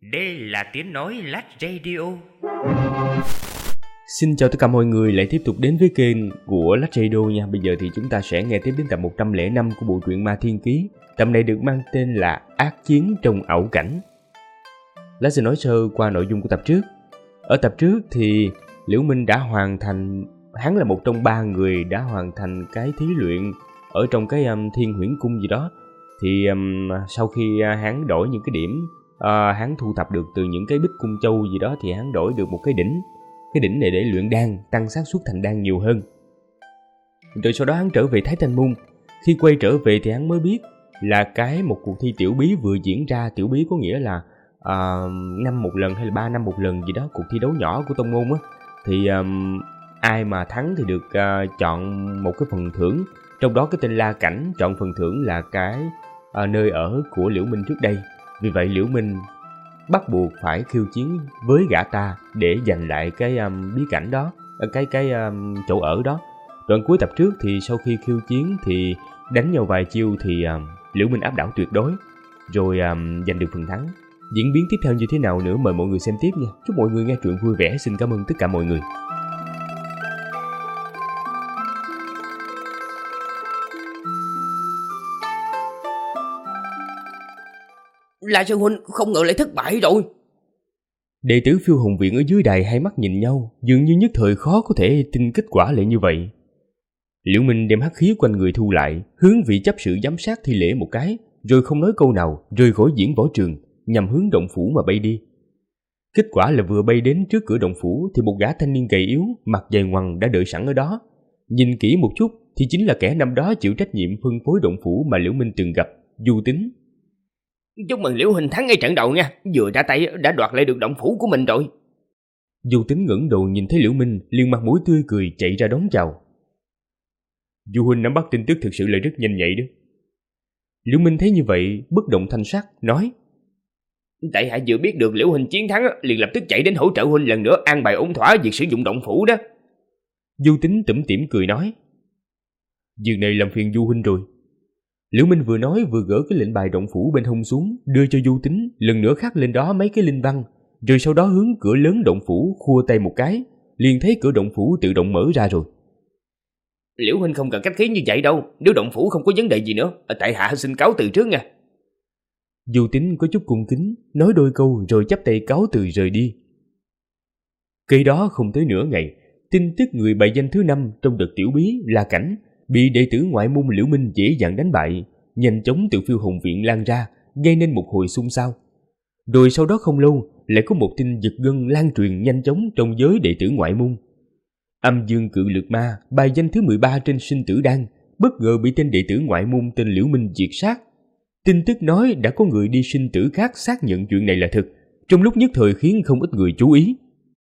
Đây là tiếng nói Lách Radio. Xin chào tất cả mọi người lại tiếp tục đến với kênh của Lách Radio nha. Bây giờ thì chúng ta sẽ nghe tiếp đến tập 105 của bộ truyện Ma Thiên Ký. Tập này được mang tên là Ác Chiến Trong Ảo Cảnh. Lách sẽ nói sơ qua nội dung của tập trước. Ở tập trước thì Liễu Minh đã hoàn thành, hắn là một trong 3 người đã hoàn thành cái thí luyện ở trong cái Thiên Huyễn Cung gì đó. Thì sau khi hắn đổi những cái điểm hắn thu thập được từ những cái bích cung châu gì đó thì hắn đổi được một cái đỉnh. Cái đỉnh này để luyện đan, tăng xác suất thành đan nhiều hơn. Rồi sau đó hắn trở về Thái Thanh Môn. Khi quay trở về thì hắn mới biết là một cuộc thi tiểu bí vừa diễn ra. Tiểu bí có nghĩa là năm một lần hay là 3 năm một lần gì đó, cuộc thi đấu nhỏ của tông môn á. Thì ai mà thắng thì được chọn một cái phần thưởng. Trong đó cái tên La Cảnh chọn phần thưởng là cái nơi ở của Liễu Minh trước đây. Vì vậy Liễu Minh bắt buộc phải khiêu chiến với gã ta để giành lại cái bí cảnh đó, cái chỗ ở đó. Đoạn cuối tập trước thì sau khi khiêu chiến thì đánh nhau vài chiêu thì Liễu Minh áp đảo tuyệt đối, rồi giành được phần thắng. Diễn biến tiếp theo như thế nào nữa mời mọi người xem tiếp nha. Chúc mọi người nghe truyện vui vẻ. Xin cảm ơn tất cả mọi người. La Sư Huynh không ngờ lại thất bại rồi. Đệ tử Phiêu Hồn Viện ở dưới đài hai mắt nhìn nhau, dường như nhất thời khó có thể tin kết quả lại như vậy. Liễu Minh đem hắc khí quanh người thu lại, hướng vị chấp sự giám sát thi lễ một cái, rồi không nói câu nào, rời khỏi diễn võ trường, nhằm hướng động phủ mà bay đi. Kết quả là vừa bay đến trước cửa động phủ thì một gã thanh niên gầy yếu, mặt dày ngoằng đã đợi sẵn ở đó. Nhìn kỹ một chút thì chính là kẻ năm đó chịu trách nhiệm phân phối động phủ mà Liễu Minh từng gặp, Du Tính. Chúc mừng Liễu Huynh thắng ngay trận đầu nha, vừa ra tay đã đoạt lại được động phủ của mình rồi. Du Tính ngẩng đầu nhìn thấy Liễu Minh, liền mặt mũi tươi cười chạy ra đón chào. Du huynh nắm bắt tin tức thực sự là rất nhanh nhạy đó. Liễu Minh thấy như vậy, bất động thanh sắc, nói: Tại hạ vừa biết được Liễu Huynh chiến thắng, liền lập tức chạy đến hỗ trợ huynh lần nữa an bài ổn thỏa việc sử dụng động phủ đó. Du Tính tủm tỉm cười nói: Việc này làm phiền Du huynh rồi. Liễu Minh vừa nói vừa gỡ cái lệnh bài động phủ bên hông xuống, đưa cho Du Tính, lần nữa khắc lên đó mấy cái linh văn, rồi sau đó hướng cửa lớn động phủ khua tay một cái, liền thấy cửa động phủ tự động mở ra rồi. Liễu Huynh không cần khách khí như vậy đâu, nếu động phủ không có vấn đề gì nữa, tại hạ xin cáo từ trước nha. Du Tính có chút cung kính, nói đôi câu rồi chắp tay cáo từ rời đi. Cây đó không tới nửa ngày, tin tức người bại danh thứ 5 trong đợt tiểu bí La Cảnh bị đệ tử ngoại môn Liễu Minh dễ dàng đánh bại, nhanh chóng từ Phiêu Hồn Viện lan ra, gây nên một hồi xôn xao. Rồi sau đó không lâu, lại có một tin giật gân lan truyền nhanh chóng trong giới đệ tử ngoại môn. Âm Dương Cự Lực Ma, bài danh thứ 13 trên sinh tử đan, bất ngờ bị tên đệ tử ngoại môn tên Liễu Minh diệt sát. Tin tức nói đã có người đi sinh tử khác xác nhận chuyện này là thật, trong lúc nhất thời khiến không ít người chú ý.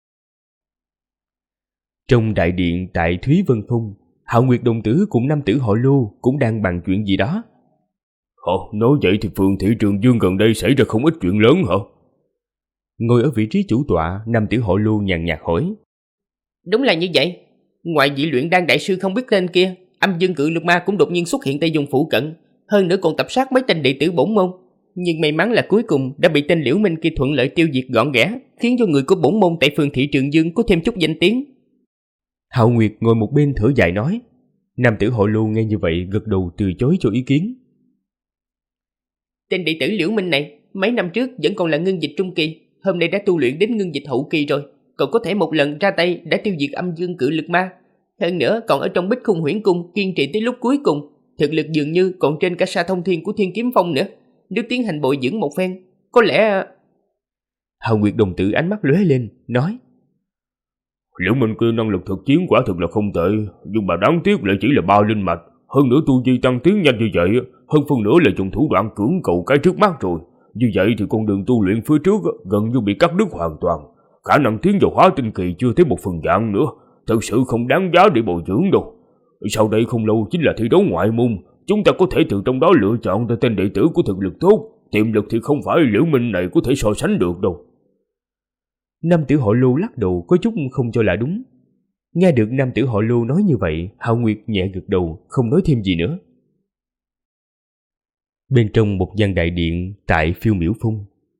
Trong đại điện tại Thúy Vân Phong, Hạo Nguyệt đồng tử cùng nam tử họ Lô cũng đang bàn chuyện gì đó. Nói vậy thì phường thị Trường Dương gần đây xảy ra không ít chuyện lớn hả? Ngồi ở vị trí chủ tọa, nam tử họ Lô nhàn nhạt hỏi. Đúng là như vậy. Ngoài vị luyện đan đại sư không biết tên kia, Âm Dương Cự Lực Ma cũng đột nhiên xuất hiện tại vùng phụ cận, hơn nữa còn tập sát mấy tên đệ tử bổn môn. Nhưng may mắn là cuối cùng đã bị tên Liễu Minh kia thuận lợi tiêu diệt gọn ghẽ, khiến cho người của bổn môn tại phường thị Trường Dương có thêm chút danh tiếng. Hạo Nguyệt ngồi một bên thở dài nói. Nam tử họ Lô nghe như vậy gật đầu từ chối cho ý kiến. Tên đệ tử Liễu Minh này mấy năm trước vẫn còn là ngưng dịch trung kỳ, hôm nay đã tu luyện đến ngưng dịch hậu kỳ rồi, còn có thể một lần ra tay đã tiêu diệt Âm Dương Cự Lực Ma. Hơn nữa còn ở trong Bích Khung Huyễn Cung kiên trì tới lúc cuối cùng, thực lực dường như còn trên cả Sa Thông Thiên của Thiên Kiếm Phong nữa. Nếu tiến hành bồi dưỡng một phen, có lẽ... Hạo Nguyệt đồng tử ánh mắt lóe lên, nói. Liễu Minh kia năng lực thực chiến quả thực là không tệ, nhưng mà đáng tiếc lại chỉ là 3 linh mạch. Hơn nữa tu vi tăng tiến nhanh như vậy, hơn phần nữa là dùng thủ đoạn cưỡng cầu cái trước mắt rồi. Như vậy thì con đường tu luyện phía trước gần như bị cắt đứt hoàn toàn. Khả năng tiến vào hóa tinh kỳ chưa thấy một phần vạn nữa, thực sự không đáng giá để bồi dưỡng đâu. Sau đây không lâu chính là thi đấu ngoại môn, chúng ta có thể từ trong đó lựa chọn ra tên đệ tử của thực lực tốt, tiềm lực thì không phải Liễu Minh này có thể so sánh được đâu. Nam tử họ Lô lắc đầu có chút không cho là đúng. Nghe được nam tử họ Lô nói như vậy, Hạo Nguyệt nhẹ gật đầu, không nói thêm gì nữa. Bên trong một gian đại điện tại Phiêu Miểu Phong,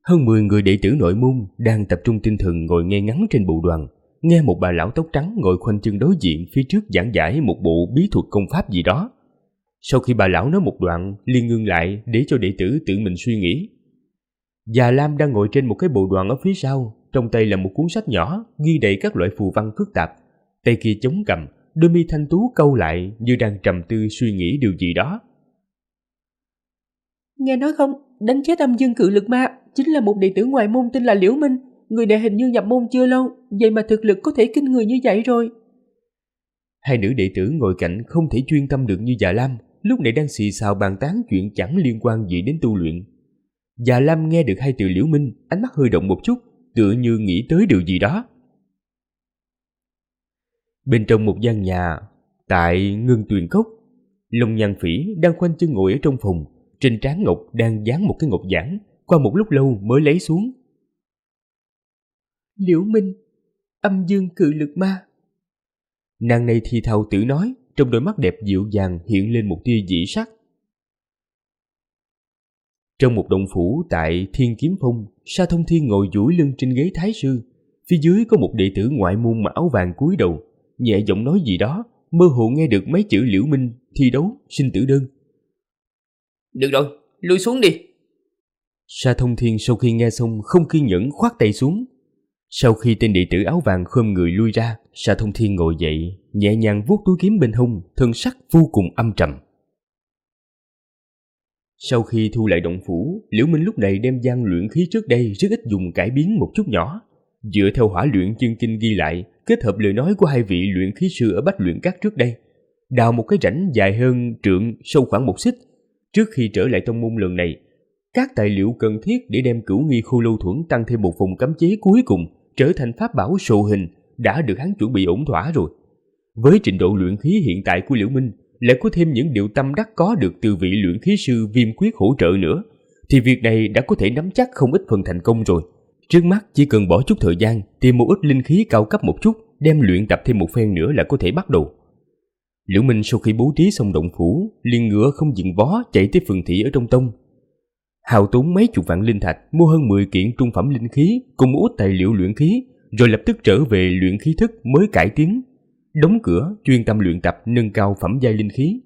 Hơn 10 người đệ tử nội môn đang tập trung tinh thần ngồi nghe ngắn trên bồ đoàn, nghe một bà lão tóc trắng ngồi khoanh chân đối diện phía trước giảng giải một bộ bí thuật công pháp gì đó. Sau khi bà lão nói một đoạn, liền ngưng lại để cho đệ tử tự mình suy nghĩ. Già Lam đang ngồi trên một cái bồ đoàn ở phía sau, trong tay là một cuốn sách nhỏ ghi đầy các loại phù văn phức tạp. Tay kia chống cằm, đôi mi thanh tú cau lại như đang trầm tư suy nghĩ điều gì đó. Nghe nói không, đánh chết âm dương cự lực ma chính là một đệ tử ngoại môn tên là Liễu Minh. Người này hình như nhập môn chưa lâu, vậy mà thực lực có thể kinh người như vậy rồi. Hai nữ đệ tử ngồi cạnh không thể chuyên tâm được như Già Lam, lúc này đang xì xào bàn tán chuyện chẳng liên quan gì đến tu luyện. Già Lam nghe được hai từ Liễu Minh, ánh mắt hơi động một chút, tựa như nghĩ tới điều gì đó. Bên trong một gian nhà, tại Ngân Tuyền Cốc, Long Nhan Phỉ đang khoanh chân ngồi ở trong phòng, trên trán ngọc đang dán một cái ngọc giản, qua một lúc lâu mới lấy xuống. Liễu Minh, âm dương cự lực ma. Nàng này thì thào tự nói, trong đôi mắt đẹp dịu dàng hiện lên một tia dị sắc. Trong một động phủ tại Thiên Kiếm Phong, Sa Thông Thiên ngồi duỗi lưng trên ghế thái sư, phía dưới có một đệ tử ngoại môn mặc áo vàng cúi đầu, nhẹ giọng nói gì đó, mơ hồ nghe được mấy chữ Liễu Minh thi đấu sinh tử đơn. Được rồi, lui xuống đi. Sa Thông Thiên sau khi nghe xong không kiên nhẫn khoát tay xuống. Sau khi tên đệ tử áo vàng khom người lui ra, Sa Thông Thiên ngồi dậy, nhẹ nhàng vuốt túi kiếm bên hông, thân sắc vô cùng âm trầm. Sau khi thu lại động phủ, Liễu Minh lúc này đem gian luyện khí trước đây rất ít dùng cải biến một chút nhỏ. Dựa theo Hỏa Luyện Chân Kinh ghi lại, kết hợp lời nói của hai vị luyện khí sư ở Bách Luyện Các trước đây, đào một cái rãnh dài hơn trượng, sâu khoảng 1 xích. Trước khi trở lại tông môn lần này, các tài liệu cần thiết để đem Cửu Nghi Khô Lâu Thuẫn tăng thêm một vùng cấm chế cuối cùng trở thành pháp bảo sộ hình đã được hắn chuẩn bị ổn thỏa rồi. Với trình độ luyện khí hiện tại của Liễu Minh, lại có thêm những điều tâm đắc có được từ vị luyện khí sư Viêm Quyết hỗ trợ nữa, thì việc này đã có thể nắm chắc không ít phần thành công rồi. Trước mắt chỉ cần bỏ chút thời gian, tìm một ít linh khí cao cấp một chút, đem luyện tập thêm một phen nữa là có thể bắt đầu. Liễu Minh sau khi bố trí xong động phủ, liền ngựa không dừng vó chạy tới phường thị ở trong tông. Hao tốn mấy chục vạn linh thạch mua hơn 10 kiện trung phẩm linh khí cùng một ít tài liệu luyện khí, rồi lập tức trở về luyện khí thức mới cải tiến, đóng cửa chuyên tâm luyện tập nâng cao phẩm giai linh khí.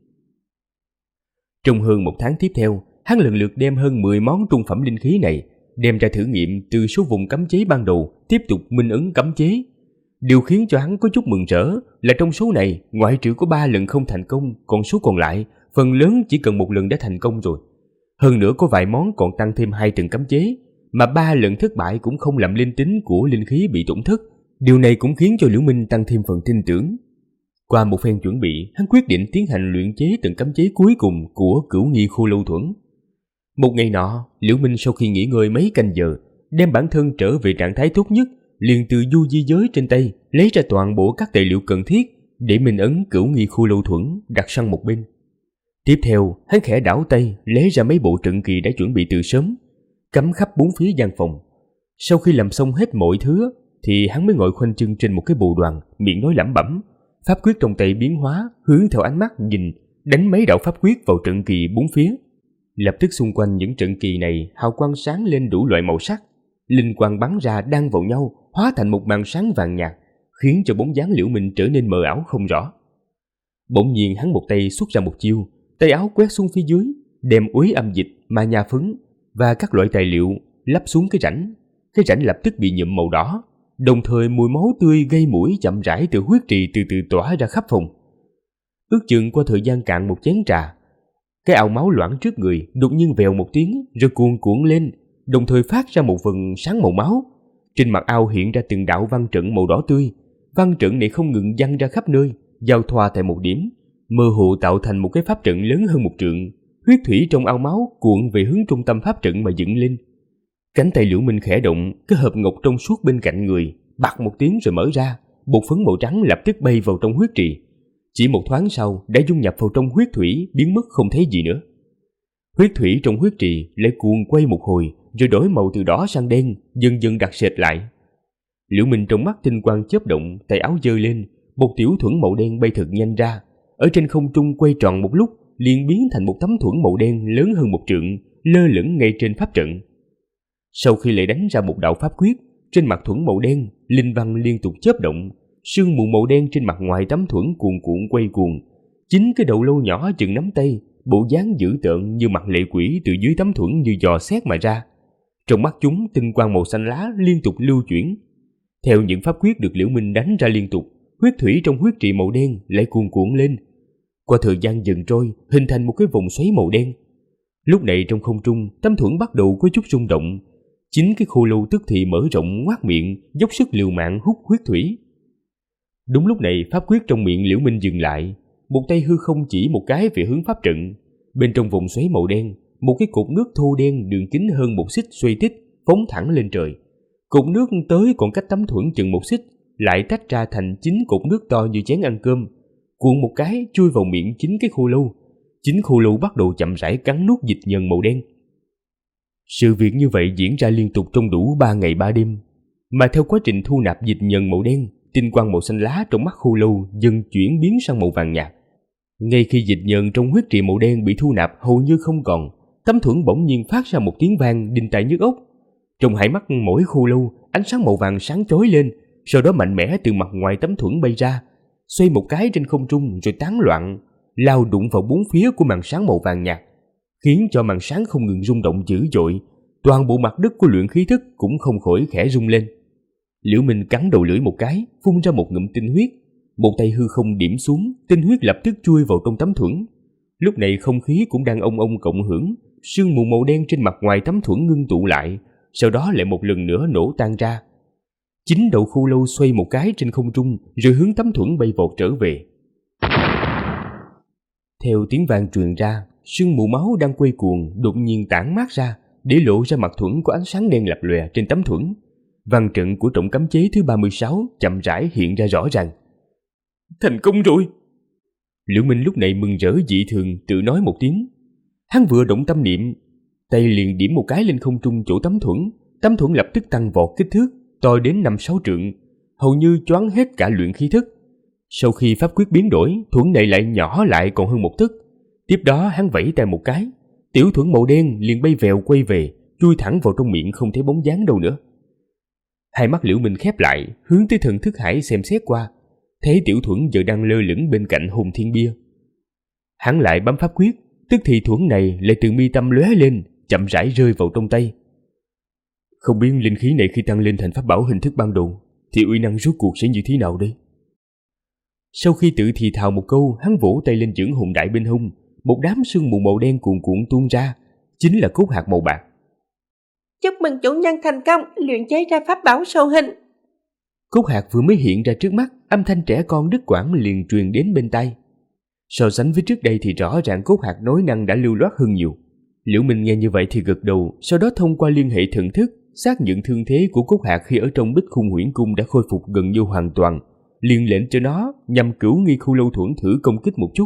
Trong hơn 1 tháng tiếp theo, hắn lần lượt đem hơn 10 món trung phẩm linh khí này đem ra thử nghiệm từ số vùng cấm chế ban đầu, tiếp tục minh ấn cấm chế. Điều khiến cho hắn có chút mừng rỡ là trong số này, ngoại trừ có 3 lần không thành công, còn số còn lại phần lớn chỉ cần 1 lần đã thành công rồi. Hơn nữa có vài món còn tăng thêm 2 tầng cấm chế, mà 3 lần thất bại cũng không làm linh tính của linh khí bị tổn thất. Điều này cũng khiến cho Liễu Minh tăng thêm phần tin tưởng. Qua một phen chuẩn bị, hắn quyết định tiến hành luyện chế tầng cấm chế cuối cùng của Cửu Nghi Khô Lâu Thuẫn. Một ngày nọ, Liễu Minh sau khi nghỉ ngơi mấy canh giờ, đem bản thân trở về trạng thái tốt nhất, liền từ du di giới trên tay lấy ra toàn bộ các tài liệu cần thiết để minh ấn Cửu Nghi Khô Lâu Thuẫn đặt sang một bên. Tiếp theo, hắn khẽ đảo tay lấy ra mấy bộ trận kỳ đã chuẩn bị từ sớm, cắm khắp 4 phía gian phòng. Sau khi làm xong hết mọi thứ, thì hắn mới ngồi khoanh chân trên một cái bồ đoàn, miệng nói lẩm bẩm, pháp quyết trong tay biến hóa, hướng theo ánh mắt nhìn, đánh mấy đạo pháp quyết vào trận kỳ 4 phía. Lập tức xung quanh những trận kỳ này hào quang sáng lên đủ loại màu sắc, linh quang bắn ra đan vào nhau, hóa thành một màn sáng vàng nhạt, khiến cho bóng dáng Liễu Minh trở nên mờ ảo không rõ. Bỗng nhiên hắn một tay xuất ra một chiêu, tay áo quét xuống phía dưới, đem uế âm dịch, ma nha phấn và các loại tài liệu lắp xuống cái rãnh lập tức bị nhuộm màu đỏ, đồng thời mùi máu tươi gây mũi chậm rãi từ huyết trì từ từ tỏa ra khắp phòng. Ước chừng qua thời gian cạn một chén trà, cái ao máu loãng trước người đột nhiên vèo một tiếng rồi cuồn cuộn lên, đồng thời phát ra một vầng sáng màu máu. Trên mặt ao hiện ra từng đạo văn trận màu đỏ tươi, văn trận này không ngừng văng ra khắp nơi, giao thoa tại một điểm, mơ hồ tạo thành một cái pháp trận lớn hơn 1 trượng. Huyết thủy trong ao máu cuộn về hướng trung tâm pháp trận mà dựng lên. Cánh tay Liễu Minh khẽ động, cái hộp ngọc trong suốt bên cạnh người bạc một tiếng rồi mở ra, bột phấn màu trắng lập tức bay vào trong huyết trì. Chỉ một thoáng sau đã dung nhập vào trong huyết thủy, biến mất không thấy gì nữa. Huyết thủy trong huyết trì lại cuồn quay một hồi, rồi đổi màu từ đỏ sang đen, dần dần đặc sệt lại. Liễu Minh trong mắt tinh quang chớp động, tay áo giơ lên, một tiểu thuẫn màu đen bay thật nhanh ra, ở trên không trung quay tròn một lúc, liền biến thành một tấm thuẫn màu đen lớn hơn 1 trượng, lơ lửng ngay trên pháp trận. Sau khi lại đánh ra một đạo pháp quyết, trên mặt thuẫn màu đen, linh văn liên tục chớp động, sương mù màu đen trên mặt ngoài tấm thuẫn cuồn cuộn quay cuồng. Chính cái đầu lâu nhỏ chừng nắm tay, bộ dáng dữ tợn như mặt lệ quỷ từ dưới tấm thuẫn như dò xét mà ra. Trong mắt chúng, tinh quang màu xanh lá liên tục lưu chuyển. Theo những pháp quyết được Liễu Minh đánh ra liên tục, huyết thủy trong huyết trì màu đen lại cuồn cuộn lên. Qua thời gian dần trôi, hình thành một cái vòng xoáy màu đen. Lúc này trong không trung, tấm thuẫn bắt đầu có chút rung động. Chính cái khô lâu tức thì mở rộng ngoác miệng, dốc sức liều mạng hút huyết thủy. Đúng lúc này, pháp quyết trong miệng Liễu Minh dừng lại, một tay hư không chỉ một cái về hướng pháp trận. Bên trong vòng xoáy màu đen, một cái cột nước thô đen đường kính hơn 1 xích xoay tít, phóng thẳng lên trời. Cột nước tới còn cách tấm thuẫn chừng 1 xích, lại tách ra thành 9 cột nước to như chén ăn cơm, cuộn một cái chui vào miệng chính cái khô lâu. Chính khô lâu bắt đầu chậm rãi cắn nuốt dịch nhờn màu đen. Sự việc như vậy diễn ra liên tục trong đủ 3 ngày 3 đêm, mà theo quá trình thu nạp dịch nhờn màu đen, tinh quang màu xanh lá trong mắt khô lâu dần chuyển biến sang màu vàng nhạt. Ngay khi dịch nhờn trong huyết trì màu đen bị thu nạp hầu như không còn, tấm thuẫn bỗng nhiên phát ra một tiếng vang đinh tai nhức óc. Trong hai mắt mỗi khô lâu, ánh sáng màu vàng sáng chói lên, sau đó mạnh mẽ từ mặt ngoài tấm thuẫn bay ra, xoay một cái trên không trung rồi tán loạn, lao đụng vào bốn phía của màn sáng màu vàng nhạt, khiến cho màn sáng không ngừng rung động dữ dội. Toàn bộ mặt đất của luyện khí thức cũng không khỏi khẽ rung lên. Liễu Minh cắn đầu lưỡi một cái, phun ra một ngụm tinh huyết. Một tay hư không điểm xuống, tinh huyết lập tức chui vào trong tấm thuẫn. Lúc này không khí cũng đang ong ong cộng hưởng, sương mù màu đen trên mặt ngoài tấm thuẫn ngưng tụ lại, sau đó lại một lần nữa nổ tan ra. Chính đầu khô lâu xoay một cái trên không trung, rồi hướng tấm thuẫn bay vọt trở về. Theo tiếng vang truyền ra, sương mù máu đang quay cuồng đột nhiên tản mát ra, để lộ ra mặt thuẫn có ánh sáng đen lập lòe trên tấm thuẫn. Văn trận của trọng cấm chế thứ 36 chậm rãi hiện ra rõ ràng. Thành công rồi! Liễu Minh lúc này mừng rỡ dị thường, tự nói một tiếng. Hắn vừa động tâm niệm, tay liền điểm một cái lên không trung chỗ tấm thuẫn lập tức tăng vọt kích thước, to đến 5-6 trượng, hầu như choáng hết cả luyện khí thức. Sau khi pháp quyết biến đổi, thuẫn này lại nhỏ lại còn hơn 1 tấc. Tiếp đó hắn vẫy tay một cái, tiểu thuẫn màu đen liền bay vèo quay về, chui thẳng vào trong miệng không thấy bóng dáng đâu nữa. Hai mắt Liễu Minh khép lại, hướng tới thần thức hải xem xét qua, thấy tiểu thuẫn giờ đang lơ lửng bên cạnh hồn thiên bia. Hắn lại bấm pháp quyết, tức thì thuẫn này lại từ mi tâm lóe lên, chậm rãi rơi vào trong tay. Không biết linh khí này khi tăng lên thành pháp bảo hình thức ban đầu thì uy năng rốt cuộc sẽ như thế nào đây? Sau khi tự thì thào một câu, hắn vỗ tay lên dưỡng hồn đại bên hông, một đám sương mù màu đen cuồn cuộn tuôn ra, chính là cốt hạt màu bạc. Chúc mừng chủ nhân thành công luyện chế ra pháp bảo sâu hình. Cốt hạt vừa mới hiện ra trước mắt, âm thanh trẻ con đứt quãng liền truyền đến bên tai. So sánh với trước đây thì rõ ràng cốt hạt nói năng đã lưu loát hơn nhiều. Liễu Minh nghe như vậy thì gật đầu, sau đó thông qua liên hệ thần thức xác nhận thương thế của cốt hạt khi ở trong Bích Khung Huyễn Cung đã khôi phục gần như hoàn toàn, liền lệnh cho nó nhằm cửu nghi khu lâu thuẫn thử công kích một chút.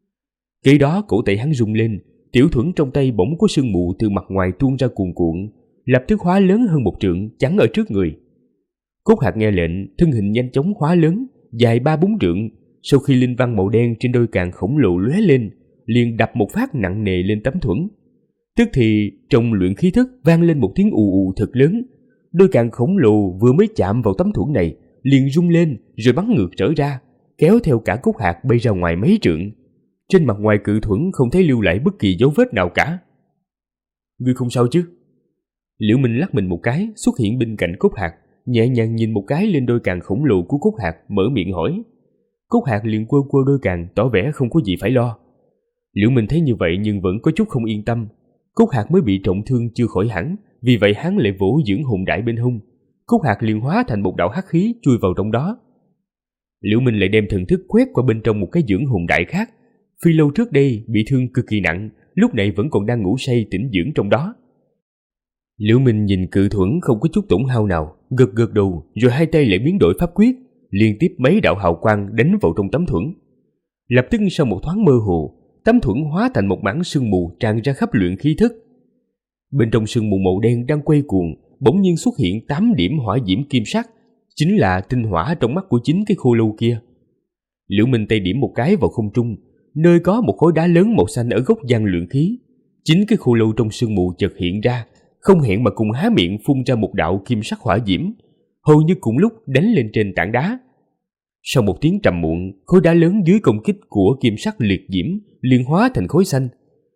Kế đó cổ tay hắn rung lên, tiểu thuẫn trong tay bỗng có sương mù từ mặt ngoài tuôn ra cuồn cuộn, lập tức hóa lớn hơn 1 trượng, chắn ở trước người. Cốt hạt nghe lệnh, thân hình nhanh chóng hóa lớn, dài 3-4 trượng. Sau khi linh văn màu đen trên đôi càng khổng lồ lóe lên, liền đập một phát nặng nề lên tấm thuẫn. Tức thì trong luyện khí thức vang lên một tiếng ù ù thật lớn. Đôi càng khổng lồ vừa mới chạm vào tấm thuẫn này, liền rung lên rồi bắn ngược trở ra, kéo theo cả cốt hạt bay ra ngoài mấy trượng. Trên mặt ngoài cự thuẫn không thấy lưu lại bất kỳ dấu vết nào cả. Ngươi không sao chứ? Liễu Minh lắc mình một cái, xuất hiện bên cạnh cốt hạt, nhẹ nhàng nhìn một cái lên đôi càng khổng lồ của cốt hạt, mở miệng hỏi. Cốt hạt liền quơ quơ đôi càng, tỏ vẻ không có gì phải lo. Liễu Minh thấy như vậy nhưng vẫn có chút không yên tâm. Cốt hạt mới bị trọng thương chưa khỏi hẳn, vì vậy hắn lại vỗ dưỡng hồn đại bên hông. Cốt hạt liền hóa thành một đạo hắc khí chui vào trong đó. Liễu Minh lại đem thần thức quét qua bên trong một cái dưỡng hồn đại khác. Phi lâu trước đây bị thương cực kỳ nặng, lúc này vẫn còn đang ngủ say tĩnh dưỡng trong đó. Liễu Minh nhìn cự thuẫn không có chút tổn hao nào, gật gật đầu, rồi hai tay lại biến đổi pháp quyết, liên tiếp mấy đạo hào quang đánh vào trong tấm thuẫn. Lập tức sau một thoáng mơ hồ, tấm thuẫn hóa thành một mảng sương mù tràn ra khắp luyện khí thức. Bên trong sương mù màu đen đang quay cuồng, bỗng nhiên xuất hiện 8 điểm hỏa diễm kim sắc, chính là tinh hỏa trong mắt của chính cái khô lâu kia. Liễu Minh tay điểm một cái vào không trung, nơi có một khối đá lớn màu xanh ở gốc gian luyện khí. Chính cái khô lâu trong sương mù chợt hiện ra, không hẹn mà cùng há miệng phun ra một đạo kim sắc hỏa diễm, hầu như cùng lúc đánh lên trên tảng đá. Sau một tiếng trầm muộn, khối đá lớn dưới công kích của kim sắc liệt diễm liền hóa thành khối xanh.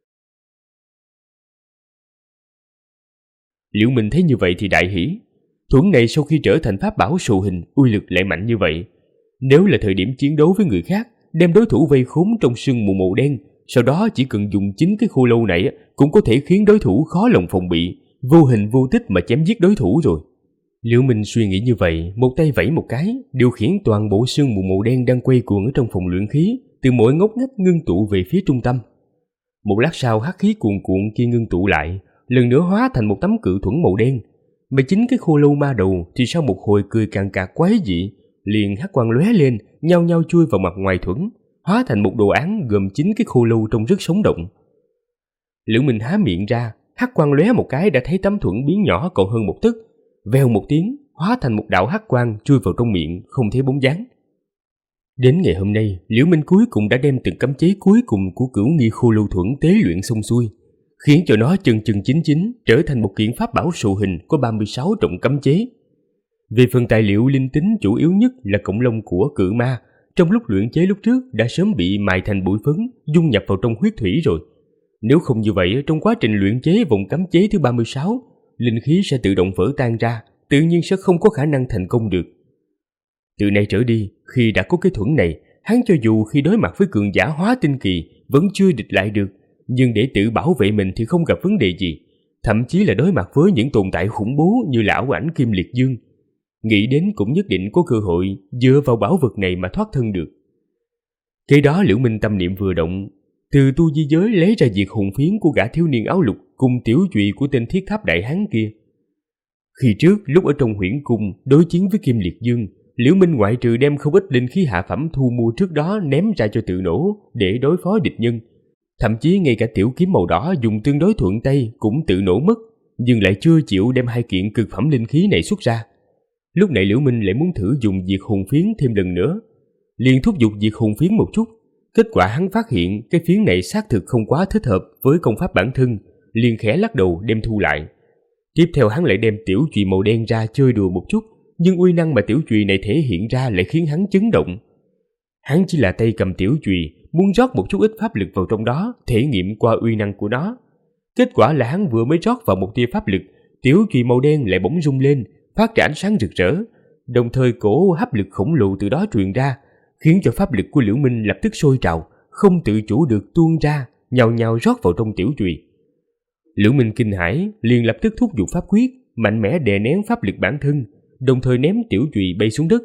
Liễu Minh thấy như vậy thì đại hỉ. Thuẫn này sau khi trở thành pháp bảo sù hình, uy lực lại mạnh như vậy. Nếu là thời điểm chiến đấu với người khác, đem đối thủ vây khốn trong sương mù màu đen, sau đó chỉ cần dùng chính cái khô lâu này cũng có thể khiến đối thủ khó lòng phòng bị, vô hình vô tích mà chém giết đối thủ rồi. Liễu Minh suy nghĩ như vậy, một tay vẫy một cái, điều khiển toàn bộ sương mù màu đen đang quay cuồng ở trong phòng luyện khí, từ mỗi ngóc ngách ngưng tụ về phía trung tâm. Một lát sau, hắc khí cuồn cuộn kia ngưng tụ lại, lần nữa hóa thành một tấm cự thuẫn màu đen. Mà chính cái khô lâu ma đầu thì sau một hồi cười càng cạc quái dị, liền hắc quang lóe lên, nhao nhao chui vào mặt ngoài thuẫn, hóa thành một đồ án gồm chính cái khô lâu trông rất sống động. Liễu Minh há miệng ra, hắc quang lóe một cái đã thấy tấm thuẫn biến nhỏ còn hơn một tấc, vèo một tiếng, hóa thành một đạo hắc quang chui vào trong miệng, không thấy bóng dáng. Đến ngày hôm nay, Liễu Minh cuối cùng đã đem từng cấm chế cuối cùng của Cửu Nghi Khô Lâu Thuẫn tế luyện xong xuôi, khiến cho nó chân chân chính chính trở thành một kiện pháp bảo sù hình có 36 trọng cấm chế. Về phần tài liệu linh tính chủ yếu nhất là cọng lông của cự ma, trong lúc luyện chế lúc trước đã sớm bị mài thành bụi phấn, dung nhập vào trong huyết thủy rồi. Nếu không như vậy, trong quá trình luyện chế vòng cấm chế thứ 36, linh khí sẽ tự động vỡ tan ra, tự nhiên sẽ không có khả năng thành công được. Từ nay trở đi, khi đã có cái thuẫn này, hắn cho dù khi đối mặt với cường giả hóa tinh kỳ vẫn chưa địch lại được, nhưng để tự bảo vệ mình thì không gặp vấn đề gì, thậm chí là đối mặt với những tồn tại khủng bố như là ảo ảnh Kim Liệt Dương, nghĩ đến cũng nhất định có cơ hội dựa vào bảo vật này mà thoát thân được. Kế đó Liễu Minh tâm niệm vừa động, từ tu di giới lấy ra diệt hồn phiến của gã thiếu niên áo lục cùng tiểu trụy của tên thiết tháp đại hán kia. Khi trước, lúc ở trong huyễn cung đối chiến với Kim Liệt Dương, Liễu Minh ngoại trừ đem không ít linh khí hạ phẩm thu mua trước đó ném ra cho tự nổ để đối phó địch nhân, thậm chí ngay cả tiểu kiếm màu đỏ dùng tương đối thuận tay cũng tự nổ mất, nhưng lại chưa chịu đem hai kiện cực phẩm linh khí này xuất ra. Lúc này Liễu Minh lại muốn thử dùng diệt hồn phiến thêm lần nữa, liền thúc giục diệt hồn phiến một chút. Kết quả hắn phát hiện cái phiến này xác thực không quá thích hợp với công pháp bản thân, liền khẽ lắc đầu đem thu lại. Tiếp theo hắn lại đem tiểu chùy màu đen ra chơi đùa một chút, nhưng uy năng mà tiểu chùy này thể hiện ra lại khiến hắn chấn động. Hắn chỉ là tay cầm tiểu chùy, muốn rót một chút ít pháp lực vào trong đó, thể nghiệm qua uy năng của nó. Kết quả là hắn vừa mới rót vào một tia pháp lực, tiểu chùy màu đen lại bỗng rung lên, phát ra ánh sáng rực rỡ, đồng thời cổ hấp lực khổng lồ từ đó truyền ra, khiến cho pháp lực của Liễu Minh lập tức sôi trào, không tự chủ được tuôn ra, nhào nhào rót vào trong tiểu chùy. Liễu Minh kinh hãi, liền lập tức thúc giục pháp quyết, mạnh mẽ đè nén pháp lực bản thân, đồng thời ném tiểu chùy bay xuống đất.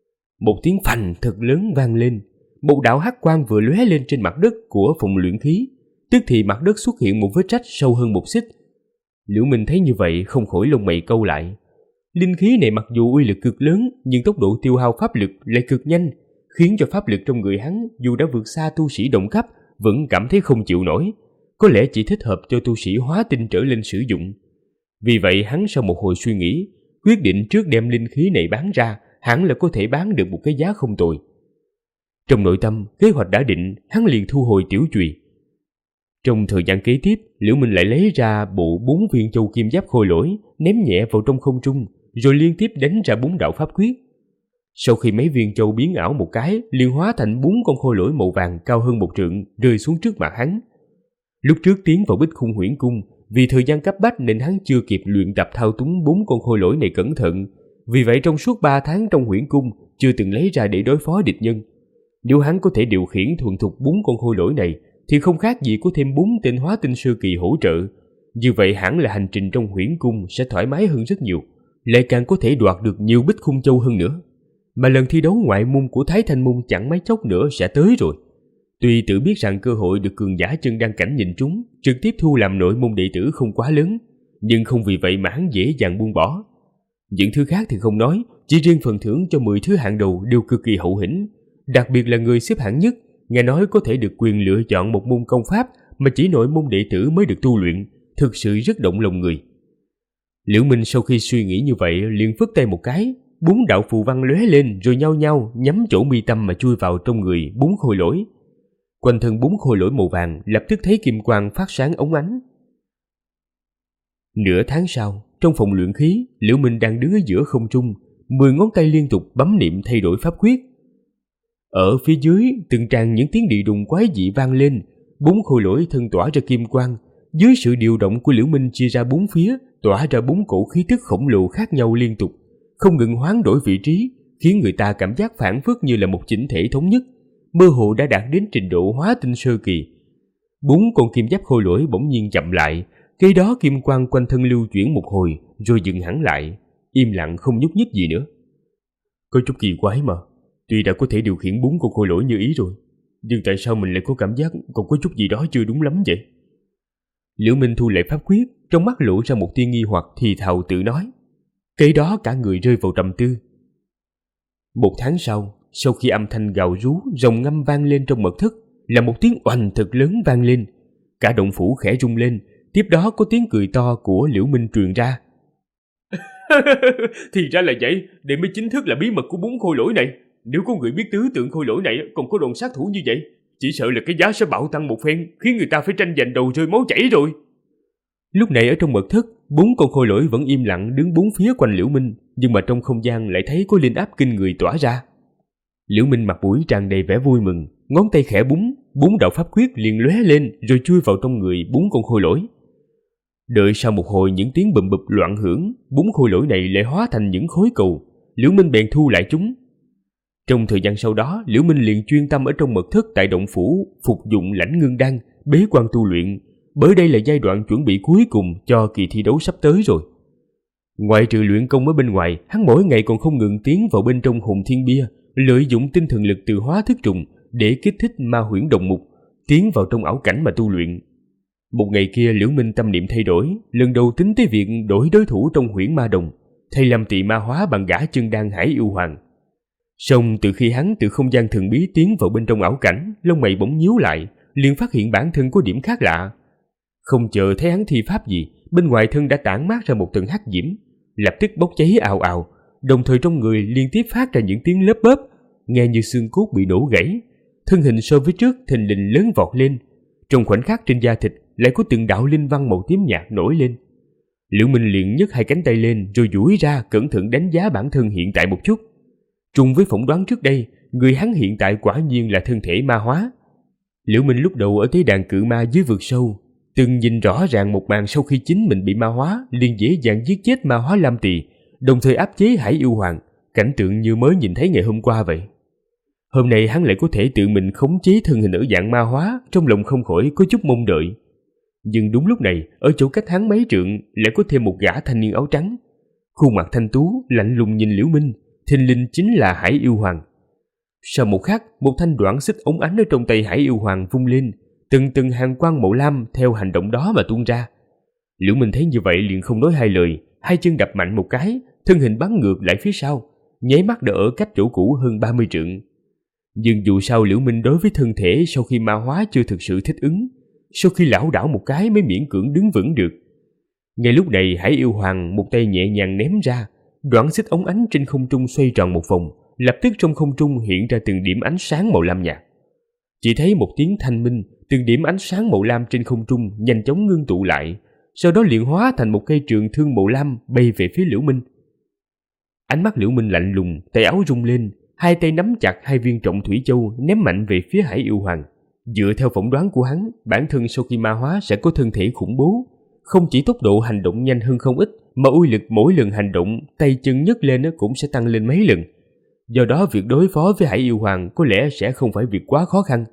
Một tiếng phành thật lớn vang lên, một đạo hắc quang vừa lóe lên trên mặt đất của phòng luyện khí, tức thì mặt đất xuất hiện một vết rách sâu hơn một xích. Liễu Minh thấy như vậy không khỏi lông mày cau lại. Linh khí này mặc dù uy lực cực lớn, nhưng tốc độ tiêu hao pháp lực lại cực nhanh, khiến cho pháp lực trong người hắn dù đã vượt xa tu sĩ đồng cấp vẫn cảm thấy không chịu nổi, có lẽ chỉ thích hợp cho tu sĩ hóa tinh trở lên sử dụng. Vì vậy hắn sau một hồi suy nghĩ, quyết định trước đem linh khí này bán ra, hẳn là có thể bán được một cái giá không tồi. Trong nội tâm, kế hoạch đã định, hắn liền thu hồi tiểu chùy. Trong thời gian kế tiếp, Liễu Minh lại lấy ra bộ 4 viên châu kim giáp khôi lỗi, ném nhẹ vào trong không trung, rồi liên tiếp đánh ra 4 đạo pháp quyết. Sau khi mấy viên châu biến ảo một cái, liền hóa thành 4 con khôi lỗi màu vàng cao hơn 1 trượng, rơi xuống trước mặt hắn. Lúc trước tiến vào Bích Khung Huyễn Cung, vì thời gian cấp bách nên hắn chưa kịp luyện tập thao túng 4 con khôi lỗi này cẩn thận, vì vậy trong suốt 3 tháng trong Huyễn Cung chưa từng lấy ra để đối phó địch nhân. Nếu hắn có thể điều khiển thuần thục 4 con khôi lỗi này, thì không khác gì có thêm 4 tên hóa tinh sơ kỳ hỗ trợ. Như vậy hẳn là hành trình trong Huyễn Cung sẽ thoải mái hơn rất nhiều, lại càng có thể đoạt được nhiều Bích Khung Châu hơn nữa. Mà lần thi đấu ngoại môn của Thái Thanh Môn chẳng mấy chốc nữa sẽ tới rồi. Tuy tự biết rằng cơ hội được cường giả chân đăng cảnh nhìn trúng, trực tiếp thu làm nội môn đệ tử không quá lớn, nhưng không vì vậy mà hắn dễ dàng buông bỏ. Những thứ khác thì không nói, chỉ riêng phần thưởng cho 10 thứ hạng đầu đều cực kỳ hậu hĩnh. Đặc biệt là người xếp hạng nhất, nghe nói có thể được quyền lựa chọn một môn công pháp mà chỉ nội môn đệ tử mới được tu luyện, thực sự rất động lòng người. Liễu Minh sau khi suy nghĩ như vậy liền phất tay một cái, 4 đạo phù văn lóe lên rồi nhau nhau nhắm chỗ mi tâm mà chui vào trong người 4 khôi lỗi. Quanh thân 4 khôi lỗi màu vàng lập tức thấy kim quang phát sáng óng ánh. Nửa tháng sau, trong phòng luyện khí, Liễu Minh đang đứng ở giữa không trung, 10 ngón tay liên tục bấm niệm thay đổi pháp quyết. Ở phía dưới, từng tràng những tiếng địa đùng quái dị vang lên, 4 khôi lỗi thân tỏa ra kim quang, dưới sự điều động của Liễu Minh chia ra 4 phía, tỏa ra 4 cổ khí tức khổng lồ khác nhau liên tục, không ngừng hoán đổi vị trí, khiến người ta cảm giác phảng phất như là một chỉnh thể thống nhất, mơ hồ đã đạt đến trình độ hóa tinh sơ kỳ. 4 con kim giáp khôi lỗi bỗng nhiên chậm lại, kế đó kim quang quanh thân lưu chuyển một hồi rồi dừng hẳn lại, im lặng không nhúc nhích gì nữa. Có chút kỳ quái mà, tuy đã có thể điều khiển 4 con khôi lỗi như ý rồi, nhưng tại sao mình lại có cảm giác còn có chút gì đó chưa đúng lắm vậy? Liễu Minh thu lại pháp quyết, trong mắt lộ ra một tia nghi hoặc thì thào tự nói. Kế đó cả người rơi vào trầm tư. 1 tháng sau khi âm thanh gào rú, rồng ngâm vang lên trong mật thất, là một tiếng oành thật lớn vang lên. Cả động phủ khẽ rung lên, tiếp đó có tiếng cười to của Liễu Minh truyền ra. Thì ra là vậy, đây mới chính thức là bí mật của 4 khôi lỗi này. Nếu có người biết tứ tượng khôi lỗi này còn có đòn sát thủ như vậy, chỉ sợ là cái giá sẽ bạo tăng một phen, khiến người ta phải tranh giành đầu rơi máu chảy rồi. Lúc này ở trong mật thất, 4 con khôi lỗi vẫn im lặng đứng 4 phía quanh Liễu Minh, nhưng mà trong không gian lại thấy có linh áp kinh người tỏa ra. Liễu Minh mặt mũi tràn đầy vẻ vui mừng, ngón tay khẽ búng, 4 đạo pháp quyết liền lóe lên rồi chui vào trong người 4 con khôi lỗi. Đợi sau một hồi những tiếng bùm bụp loạn hưởng, 4 khôi lỗi này lại hóa thành những khối cầu. Liễu Minh bèn thu lại chúng. Trong thời gian sau đó, Liễu Minh liền chuyên tâm ở trong mật thất tại động phủ, phục dụng lãnh ngưng đan, bế quan tu luyện, bởi đây là giai đoạn chuẩn bị cuối cùng cho kỳ thi đấu sắp tới rồi. Ngoại trừ luyện công ở bên ngoài, hắn mỗi ngày còn không ngừng tiến vào bên trong hồn thiên bia, lợi dụng tinh thần lực từ hóa thức trùng để kích thích ma huyễn đồng mục, tiến vào trong ảo cảnh mà tu luyện. Một ngày kia, Liễu Minh tâm niệm thay đổi, lần đầu tính tới việc đổi đối thủ trong huyễn ma đồng, thay làm tỳ ma hóa bằng gã chân đan Hải Yêu Hoàng. Song từ khi hắn từ không gian thần bí tiến vào bên trong ảo cảnh, lông mày bỗng nhíu lại, liền phát hiện bản thân có điểm khác lạ. Không chờ thấy hắn thi pháp gì, bên ngoài thân đã tản mát ra một tầng hắc diễm, lập tức bốc cháy ào ào, đồng thời trong người liên tiếp phát ra những tiếng lớp bớp, nghe như xương cốt bị nổ gãy. Thân hình so với trước thình lình lớn vọt lên, trong khoảnh khắc trên da thịt lại có từng đạo linh văn màu tím nhạt nổi lên. Liễu Minh liền nhấc 2 cánh tay lên rồi duỗi ra cẩn thận đánh giá bản thân hiện tại một chút. Trùng với phỏng đoán trước đây, người hắn hiện tại quả nhiên là thân thể ma hóa. Liễu Minh lúc đầu ở tế đàn cự ma dưới vực sâu, từng nhìn rõ ràng một màn sau khi chính mình bị ma hóa, liền dễ dàng giết chết ma hóa Lam Tỳ, đồng thời áp chế Hải Yêu Hoàng, cảnh tượng như mới nhìn thấy ngày hôm qua vậy. Hôm nay hắn lại có thể tự mình khống chế thân hình ở dạng ma hóa, trong lòng không khỏi có chút mong đợi. Nhưng đúng lúc này, ở chỗ cách hắn mấy trượng lại có thêm một gã thanh niên áo trắng, khuôn mặt thanh tú, lạnh lùng nhìn Liễu Minh, thình lình chính là Hải Yêu Hoàng. Sau một khắc, một thanh đoạn xích ống ánh ở trong tay Hải Yêu Hoàng vung lên, từng hàng quang màu lam theo hành động đó mà tuôn ra. Liễu Minh thấy như vậy liền không nói hai lời, 2 chân đập mạnh một cái, thân hình bắn ngược lại phía sau, nháy mắt đã ở cách chỗ cũ hơn 30 trượng. Nhưng dù sao Liễu Minh đối với thân thể sau khi ma hóa chưa thực sự thích ứng, sau khi lảo đảo một cái mới miễn cưỡng đứng vững được. Ngay lúc này Hải Yêu Hoàng một tay nhẹ nhàng ném ra, đoạn xích ống ánh trên không trung xoay tròn một vòng, lập tức trong không trung hiện ra từng điểm ánh sáng màu lam nhạt. Chỉ thấy một tiếng thanh minh, từng điểm ánh sáng màu lam trên không trung nhanh chóng ngưng tụ lại, sau đó liền hóa thành một cây trường thương màu lam bay về phía Liễu Minh. Ánh mắt Liễu Minh lạnh lùng, tay áo rung lên, 2 tay nắm chặt 2 viên trọng thủy châu ném mạnh về phía Hải Yêu Hoàng. Dựa theo phỏng đoán của hắn, bản thân sau khi ma hóa sẽ có thân thể khủng bố, không chỉ tốc độ hành động nhanh hơn không ít, mà uy lực mỗi lần hành động tay chân nhấc lên cũng sẽ tăng lên mấy lần. Do đó việc đối phó với Hải Yêu Hoàng có lẽ sẽ không phải việc quá khó khăn.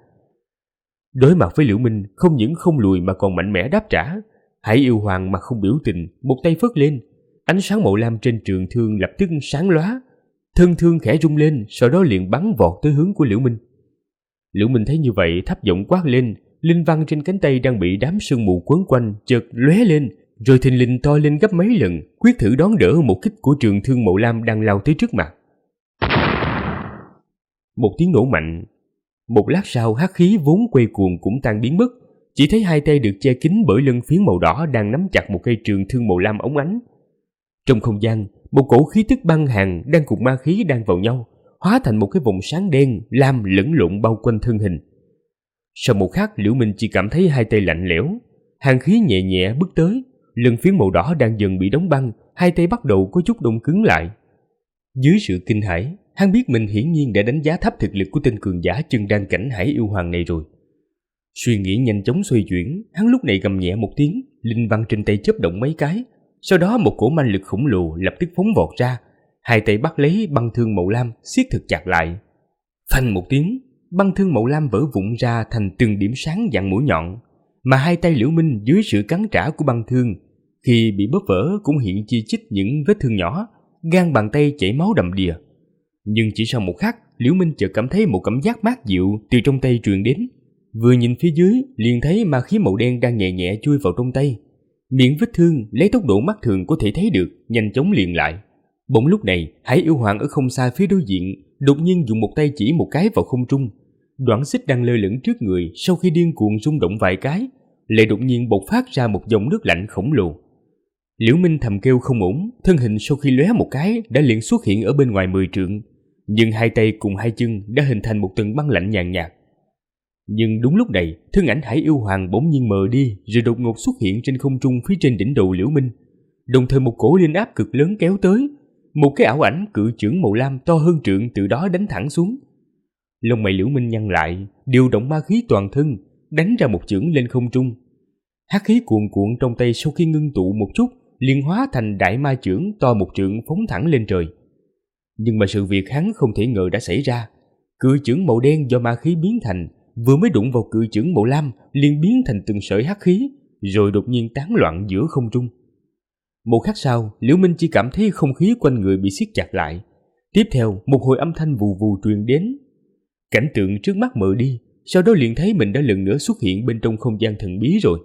Đối mặt với Liễu Minh, không những không lùi mà còn mạnh mẽ đáp trả. Hải Yêu Hoàng mặt không biểu tình, một tay phất lên, ánh sáng màu lam trên trường thương lập tức sáng lóa, thân thương khẽ rung lên, sau đó liền bắn vọt tới hướng của Liễu Minh. Liễu Minh thấy như vậy thấp giọng quát lên, linh văn trên cánh tay đang bị đám sương mù quấn quanh chợt lóe lên, rồi thình lình to lên gấp mấy lần, quyết thử đón đỡ một kích của trường thương màu lam đang lao tới trước mặt. Một tiếng nổ mạnh. Một lát sau, hắc khí vốn quay cuồng cũng tan biến mất, chỉ thấy 2 tay được che kín bởi lân phiến màu đỏ đang nắm chặt một cây trường thương màu lam óng ánh. Trong không gian, một cổ khí tức băng hàn đang cùng ma khí đan vào nhau, hóa thành một cái vòng sáng đen lam lẫn lộn bao quanh thân hình. Sau một khắc, Liễu Minh chỉ cảm thấy 2 tay lạnh lẽo, hàn khí nhẹ nhẹ bước tới, lân phiến màu đỏ đang dần bị đóng băng, hai tay bắt đầu có chút đông cứng lại. Dưới sự kinh hãi, hắn biết mình hiển nhiên đã đánh giá thấp thực lực của tên cường giả chân đan cảnh Hải Yêu Hoàng này rồi. Suy nghĩ nhanh chóng xoay chuyển, hắn lúc này gầm nhẹ một tiếng, linh văn trên tay chớp động mấy cái, sau đó một cổ manh lực khổng lồ lập tức phóng vọt ra, hai tay bắt lấy băng thương màu lam siết thật chặt lại. Phanh một tiếng, băng thương màu lam vỡ vụn ra thành từng điểm sáng dạng mũi nhọn, mà hai tay Liễu Minh dưới sự cắn trả của băng thương, khi bị bóp vỡ cũng hiện chi chít những vết thương nhỏ, gan bàn tay chảy máu đầm đìa. Nhưng chỉ sau một khắc, Liễu Minh chợt cảm thấy một cảm giác mát dịu từ trong tay truyền đến. Vừa nhìn phía dưới, liền thấy ma khí màu đen đang nhẹ nhẹ chui vào trong tay. Miệng vết thương lấy tốc độ mắt thường có thể thấy được, nhanh chóng liền lại. Bỗng lúc này, Hải Yêu Hoàng ở không xa phía đối diện, đột nhiên dùng một tay chỉ một cái vào không trung. Đoạn xích đang lơ lửng trước người, sau khi điên cuồng rung động vài cái, lại đột nhiên bộc phát ra một dòng nước lạnh khổng lồ. Liễu Minh thầm kêu không ổn, thân hình sau khi lóe một cái đã liền xuất hiện ở bên ngoài 10 trượng, nhưng hai tay cùng hai chân đã hình thành một tầng băng lạnh nhàn nhạt. Nhưng đúng lúc này, thân ảnh Hải Yêu Hoàng bỗng nhiên mờ đi, rồi đột ngột xuất hiện trên không trung phía trên đỉnh đầu Liễu Minh. Đồng thời một cổ linh áp cực lớn kéo tới, một cái ảo ảnh cự chưởng màu lam to hơn trượng từ đó đánh thẳng xuống. Lông mày Liễu Minh nhăn lại, điều động ma khí toàn thân, đánh ra một chưởng lên không trung. Hắc khí cuồn cuộn trong tay sau khi ngưng tụ một chút, liền hóa thành đại ma chưởng to một trượng phóng thẳng lên trời. Nhưng mà sự việc hắn không thể ngờ đã xảy ra. Cự chưởng màu đen do ma khí biến thành, vừa mới đụng vào cự chưởng màu lam liền biến thành từng sợi hắc khí, rồi đột nhiên tán loạn giữa không trung. Một khắc sau, Liễu Minh chỉ cảm thấy không khí quanh người bị siết chặt lại. Tiếp theo, một hồi âm thanh vù vù truyền đến. Cảnh tượng trước mắt mờ đi, sau đó liền thấy mình đã lần nữa xuất hiện bên trong không gian thần bí rồi.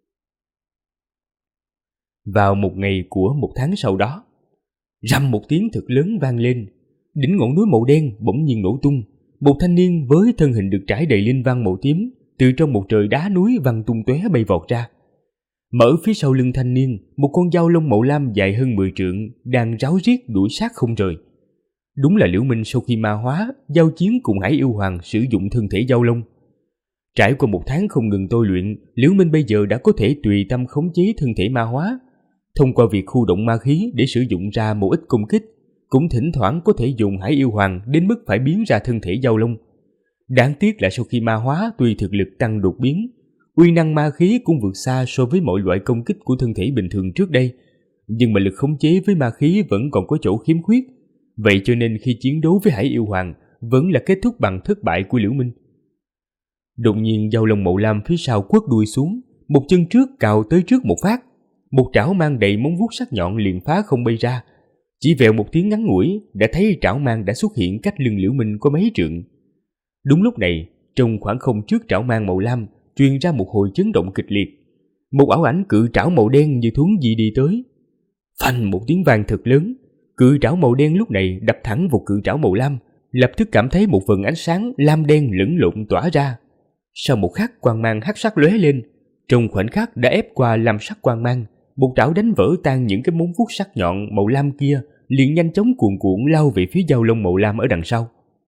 Vào một ngày của một tháng sau đó, rầm một tiếng thật lớn vang lên, đỉnh ngọn núi màu đen bỗng nhiên nổ tung. Một thanh niên với thân hình được trải đầy linh văn màu tím từ trong một trời đá núi văng tung tóe bay vọt ra. Mở phía sau lưng thanh niên, một con dao lông màu lam dài hơn 10 trượng đang ráo riết đuổi sát không rời. Đúng là Liễu Minh sau khi ma hóa, giao chiến cùng Hải Yêu Hoàng sử dụng thân thể dao lông. Trải qua một tháng không ngừng tôi luyện, Liễu Minh bây giờ đã có thể tùy tâm khống chế thân thể ma hóa. Thông qua việc khu động ma khí để sử dụng ra một ít công kích, cũng thỉnh thoảng có thể dùng Hải Yêu Hoàng đến mức phải biến ra thân thể dao lông. Đáng tiếc là sau khi ma hóa, tuy thực lực tăng đột biến, uy năng ma khí cũng vượt xa so với mọi loại công kích của thân thể bình thường trước đây, nhưng mà lực khống chế với ma khí vẫn còn có chỗ khiếm khuyết. Vậy cho nên khi chiến đấu với Hải Yêu Hoàng vẫn là kết thúc bằng thất bại của Liễu Minh. Đột nhiên dao lông màu lam phía sau quất đuôi xuống, một chân trước cào tới trước một phát, một trảo mang đầy móng vuốt sắc nhọn liền phá không bay ra. Chỉ vèo một tiếng ngắn ngủi, đã thấy trảo mang đã xuất hiện cách lưng Liễu Minh có mấy trượng. Đúng lúc này, trong khoảng không trước trảo mang màu lam truyền ra một hồi chấn động kịch liệt. Một ảo ảnh cự trảo màu đen như thuấn di đi tới. Phanh một tiếng vang thật lớn, cự trảo màu đen lúc này đập thẳng vào cự trảo màu lam, lập tức cảm thấy một vầng ánh sáng lam đen lẫn lộn tỏa ra. Sau một khắc, quang mang hắc sắc lóe lên, trong khoảnh khắc đã ép qua lam sắc quang mang, một trảo đánh vỡ tan những cái móng vuốt sắc nhọn màu lam kia, liền nhanh chóng cuồn cuộn lao về phía dao lông màu lam ở đằng sau.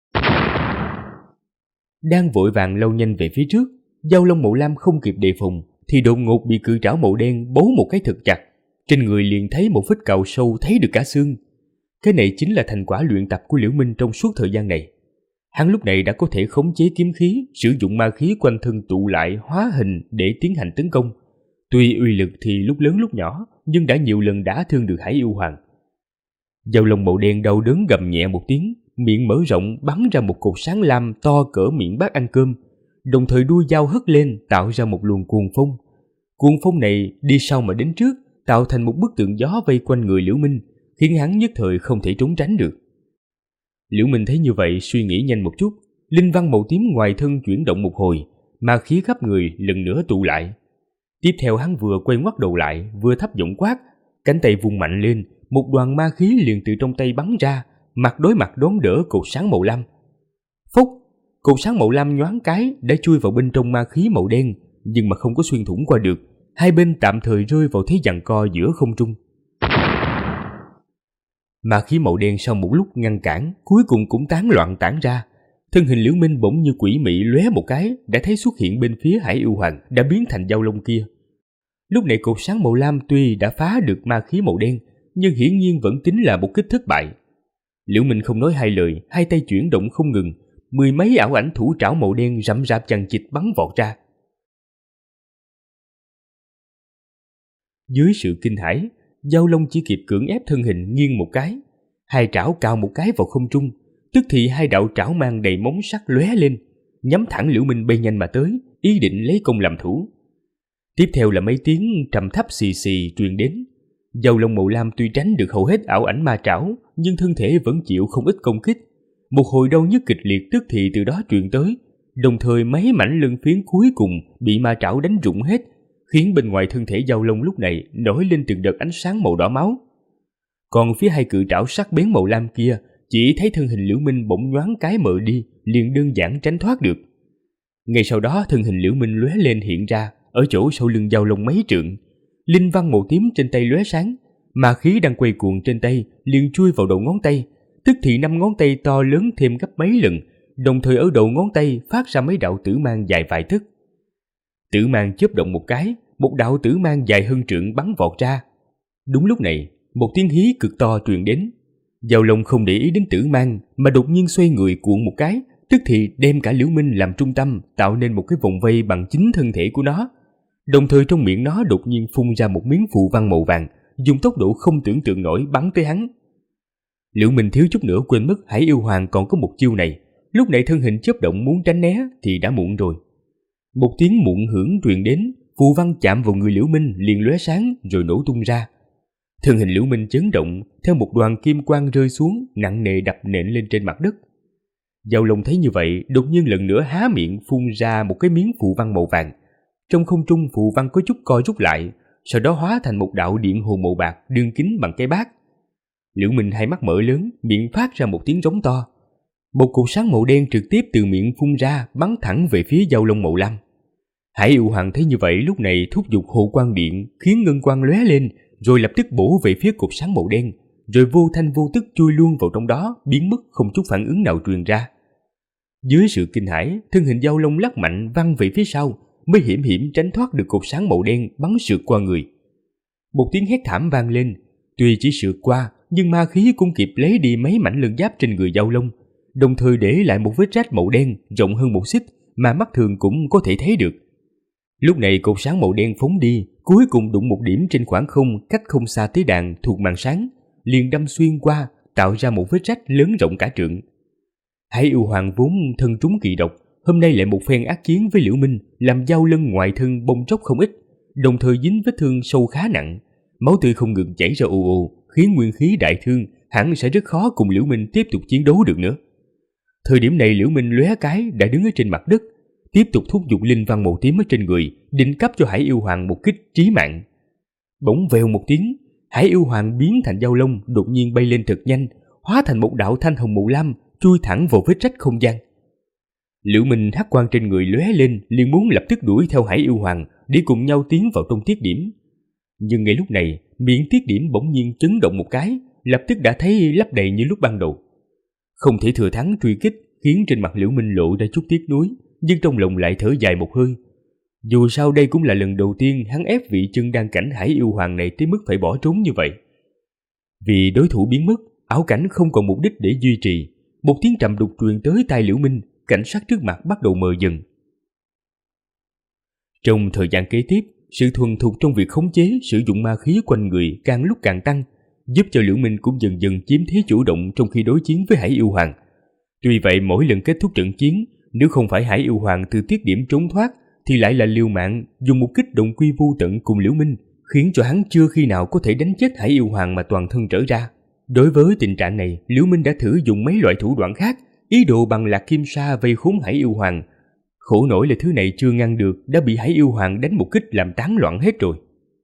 Đang vội vàng lao nhanh về phía trước, dao lông màu lam không kịp đề phòng thì đột ngột bị cự trảo màu đen bấu một cái thật chặt, trên người liền thấy một vết cào sâu thấy được cả xương. Cái này chính là thành quả luyện tập của Liễu Minh trong suốt thời gian này. Hắn lúc này đã có thể khống chế kiếm khí, sử dụng ma khí quanh thân tụ lại hóa hình để tiến hành tấn công. Tuy uy lực thì lúc lớn lúc nhỏ, nhưng đã nhiều lần đả thương được Hải Yêu Hoàng. Dao lông màu đen đau đớn gầm nhẹ một tiếng, miệng mở rộng bắn ra một cột sáng lam to cỡ miệng bát ăn cơm, đồng thời đuôi dao hất lên tạo ra một luồng cuồng phong. Cuồng phong này đi sau mà đến trước, tạo thành một bức tượng gió vây quanh người Liễu Minh, khiến hắn nhất thời không thể trốn tránh được. Liễu Minh thấy như vậy suy nghĩ nhanh một chút, linh văn màu tím ngoài thân chuyển động một hồi, ma khí khắp người lần nữa tụ lại. Tiếp theo hắn vừa quay ngoắt đầu lại, vừa thấp giọng quát, cánh tay vung mạnh lên, một đoàn ma khí liền từ trong tay bắn ra, mặt đối mặt đón đỡ cột sáng màu lam. Phốc, cột sáng màu lam nhoáng cái đã chui vào bên trong ma khí màu đen, nhưng mà không có xuyên thủng qua được, hai bên tạm thời rơi vào thế giằng co giữa không trung. Ma khí màu đen sau một lúc ngăn cản, cuối cùng cũng tán loạn tản ra. Thân hình Liễu Minh bỗng như quỷ mị lóe một cái, đã thấy xuất hiện bên phía Hải Yêu Hoàng đã biến thành dao lông kia. Lúc này cột sáng màu lam tuy đã phá được ma khí màu đen, nhưng hiển nhiên vẫn tính là một kích thất bại. Liễu Minh không nói hai lời, hai tay chuyển động không ngừng, mười mấy ảo ảnh thủ trảo màu đen rậm rạp chằng chịt bắn vọt ra. Dưới sự kinh hãi, Dao Long chỉ kịp cưỡng ép thân hình nghiêng một cái, hai trảo cào một cái vào không trung, tức thì hai đạo trảo mang đầy móng sắc lóe lên, nhắm thẳng Liễu Minh bay nhanh mà tới, ý định lấy công làm thủ. Tiếp theo là mấy tiếng trầm thấp xì xì truyền đến. Dao Long màu lam tuy tránh được hầu hết ảo ảnh ma trảo, nhưng thân thể vẫn chịu không ít công kích. Một hồi đau nhức kịch liệt tức thì từ đó truyền tới, đồng thời mấy mảnh lân phiến cuối cùng bị ma trảo đánh rụng hết, khiến bên ngoài thân thể Dao Long lúc này nổi lên từng đợt ánh sáng màu đỏ máu. Còn phía hai cự trảo sắc bén màu lam kia, chỉ thấy thân hình Liễu Minh bỗng nhoáng cái mờ đi, liền đơn giản tránh thoát được. Ngay sau đó thân hình Liễu Minh lóe lên hiện ra ở chỗ sau lưng Dao Long mấy trượng, linh văn màu tím trên tay lóe sáng, ma khí đang quay cuồng trên tay liền chui vào đầu ngón tay, tức thì 5 ngón tay to lớn thêm gấp mấy lần, đồng thời ở đầu ngón tay phát ra mấy đạo tử mang dài vài tấc. Tử mang chớp động một cái, một đạo tử mang dài hơn trượng bắn vọt ra. Đúng lúc này, một tiếng hí cực to truyền đến. Dao Long không để ý đến tử mang mà đột nhiên xoay người cuộn một cái, tức thì đem cả Liễu Minh làm trung tâm, tạo nên một cái vòng vây bằng chính thân thể của nó. Đồng thời trong miệng nó đột nhiên phun ra một miếng phù văn màu vàng, dùng tốc độ không tưởng tượng nổi bắn tới hắn. Liễu Minh thiếu chút nữa quên mất Hải Yêu Hoàng còn có một chiêu này, lúc này thân hình chớp động muốn tránh né thì đã muộn rồi. Một tiếng muộn hưởng truyền đến, phù văn chạm vào người Liễu Minh liền lóe sáng rồi nổ tung ra. Thân hình Liễu Minh chấn động, theo một đoàn kim quang rơi xuống, nặng nề đập nện lên trên mặt đất. Dao Long thấy như vậy, đột nhiên lần nữa há miệng phun ra một cái miếng phù văn màu vàng. Trong không trung phù văn có chút co rút lại, sau đó hóa thành một đạo điện hồ màu bạc đương kính bằng cái bát. Liễu Minh hai mắt mở lớn, miệng phát ra một tiếng rống to. Một cột sáng màu đen trực tiếp từ miệng phun ra, bắn thẳng về phía Dao Long màu lam. Hải Yêu Hoàng thấy như vậy lúc này thúc giục hồ quang điện, khiến ngân quang lóe lên, rồi lập tức bổ về phía cột sáng màu đen, rồi vô thanh vô tức chui luôn vào trong đó, biến mất không chút phản ứng nào truyền ra. Dưới sự kinh hãi, thân hình Dao Long lắc mạnh văng về phía sau, mới hiểm hiểm tránh thoát được cột sáng màu đen bắn sượt qua người. Một tiếng hét thảm vang lên, tuy chỉ sượt qua, nhưng ma khí cũng kịp lấy đi mấy mảnh lân giáp trên người Dao Long, đồng thời để lại một vết rách màu đen rộng hơn một xích mà mắt thường cũng có thể thấy được. Lúc này cột sáng màu đen phóng đi, cuối cùng đụng một điểm trên khoảng không cách không xa tế đàn thuộc màn sáng, liền đâm xuyên qua, tạo ra một vết rách lớn rộng cả trượng. Hải Yêu Hoàng vốn thân trúng kỳ độc, hôm nay lại một phen ác chiến với Liễu Minh, làm Dao Lân ngoại thân bong tróc không ít, đồng thời dính vết thương sâu khá nặng, máu tươi không ngừng chảy ra ồ ồ, khiến nguyên khí đại thương, hẳn sẽ rất khó cùng Liễu Minh tiếp tục chiến đấu được nữa. Thời điểm này Liễu Minh lóe cái đã đứng ở trên mặt đất, tiếp tục thúc giục linh văn màu tím ở trên người, định cấp cho Hải Yêu Hoàng một kích chí mạng. Bỗng vèo một tiếng, Hải Yêu Hoàng biến thành Dao Long đột nhiên bay lên thật nhanh, hóa thành một đạo thanh hồng màu lam, chui thẳng vào vết rách không gian. Liễu Minh hắc quang trên người lóe lên, liền muốn lập tức đuổi theo Hải Yêu Hoàng để cùng nhau tiến vào trong tiết điểm. Nhưng ngay lúc này, miệng tiết điểm bỗng nhiên chấn động một cái, lập tức đã thấy lấp đầy như lúc ban đầu. Không thể thừa thắng truy kích, khiến trên mặt Liễu Minh lộ ra chút tiếc nuối, nhưng trong lòng lại thở dài một hơi. Dù sao đây cũng là lần đầu tiên hắn ép vị chân đan cảnh Hải Yêu Hoàng này tới mức phải bỏ trốn như vậy. Vì đối thủ biến mất, ảo cảnh không còn mục đích để duy trì, một tiếng trầm đục truyền tới tai Liễu Minh, cảnh sắc trước mặt bắt đầu mờ dần. Trong thời gian kế tiếp, sự thuần thục trong việc khống chế sử dụng ma khí quanh người càng lúc càng tăng, giúp cho Liễu Minh cũng dần dần chiếm thế chủ động trong khi đối chiến với Hải Yêu Hoàng. Tuy vậy mỗi lần kết thúc trận chiến, nếu không phải Hải Yêu Hoàng từ tiết điểm trốn thoát, thì lại là liều mạng dùng một kích động quy vô tận cùng Liễu Minh, khiến cho hắn chưa khi nào có thể đánh chết Hải Yêu Hoàng mà toàn thân trở ra. Đối với tình trạng này, Liễu Minh đã thử dùng mấy loại thủ đoạn khác, ý đồ bằng lạc kim sa vây khốn Hải Yêu Hoàng. Khổ nổi là thứ này chưa ngăn được, đã bị Hải Yêu Hoàng đánh một kích làm tán loạn hết rồi.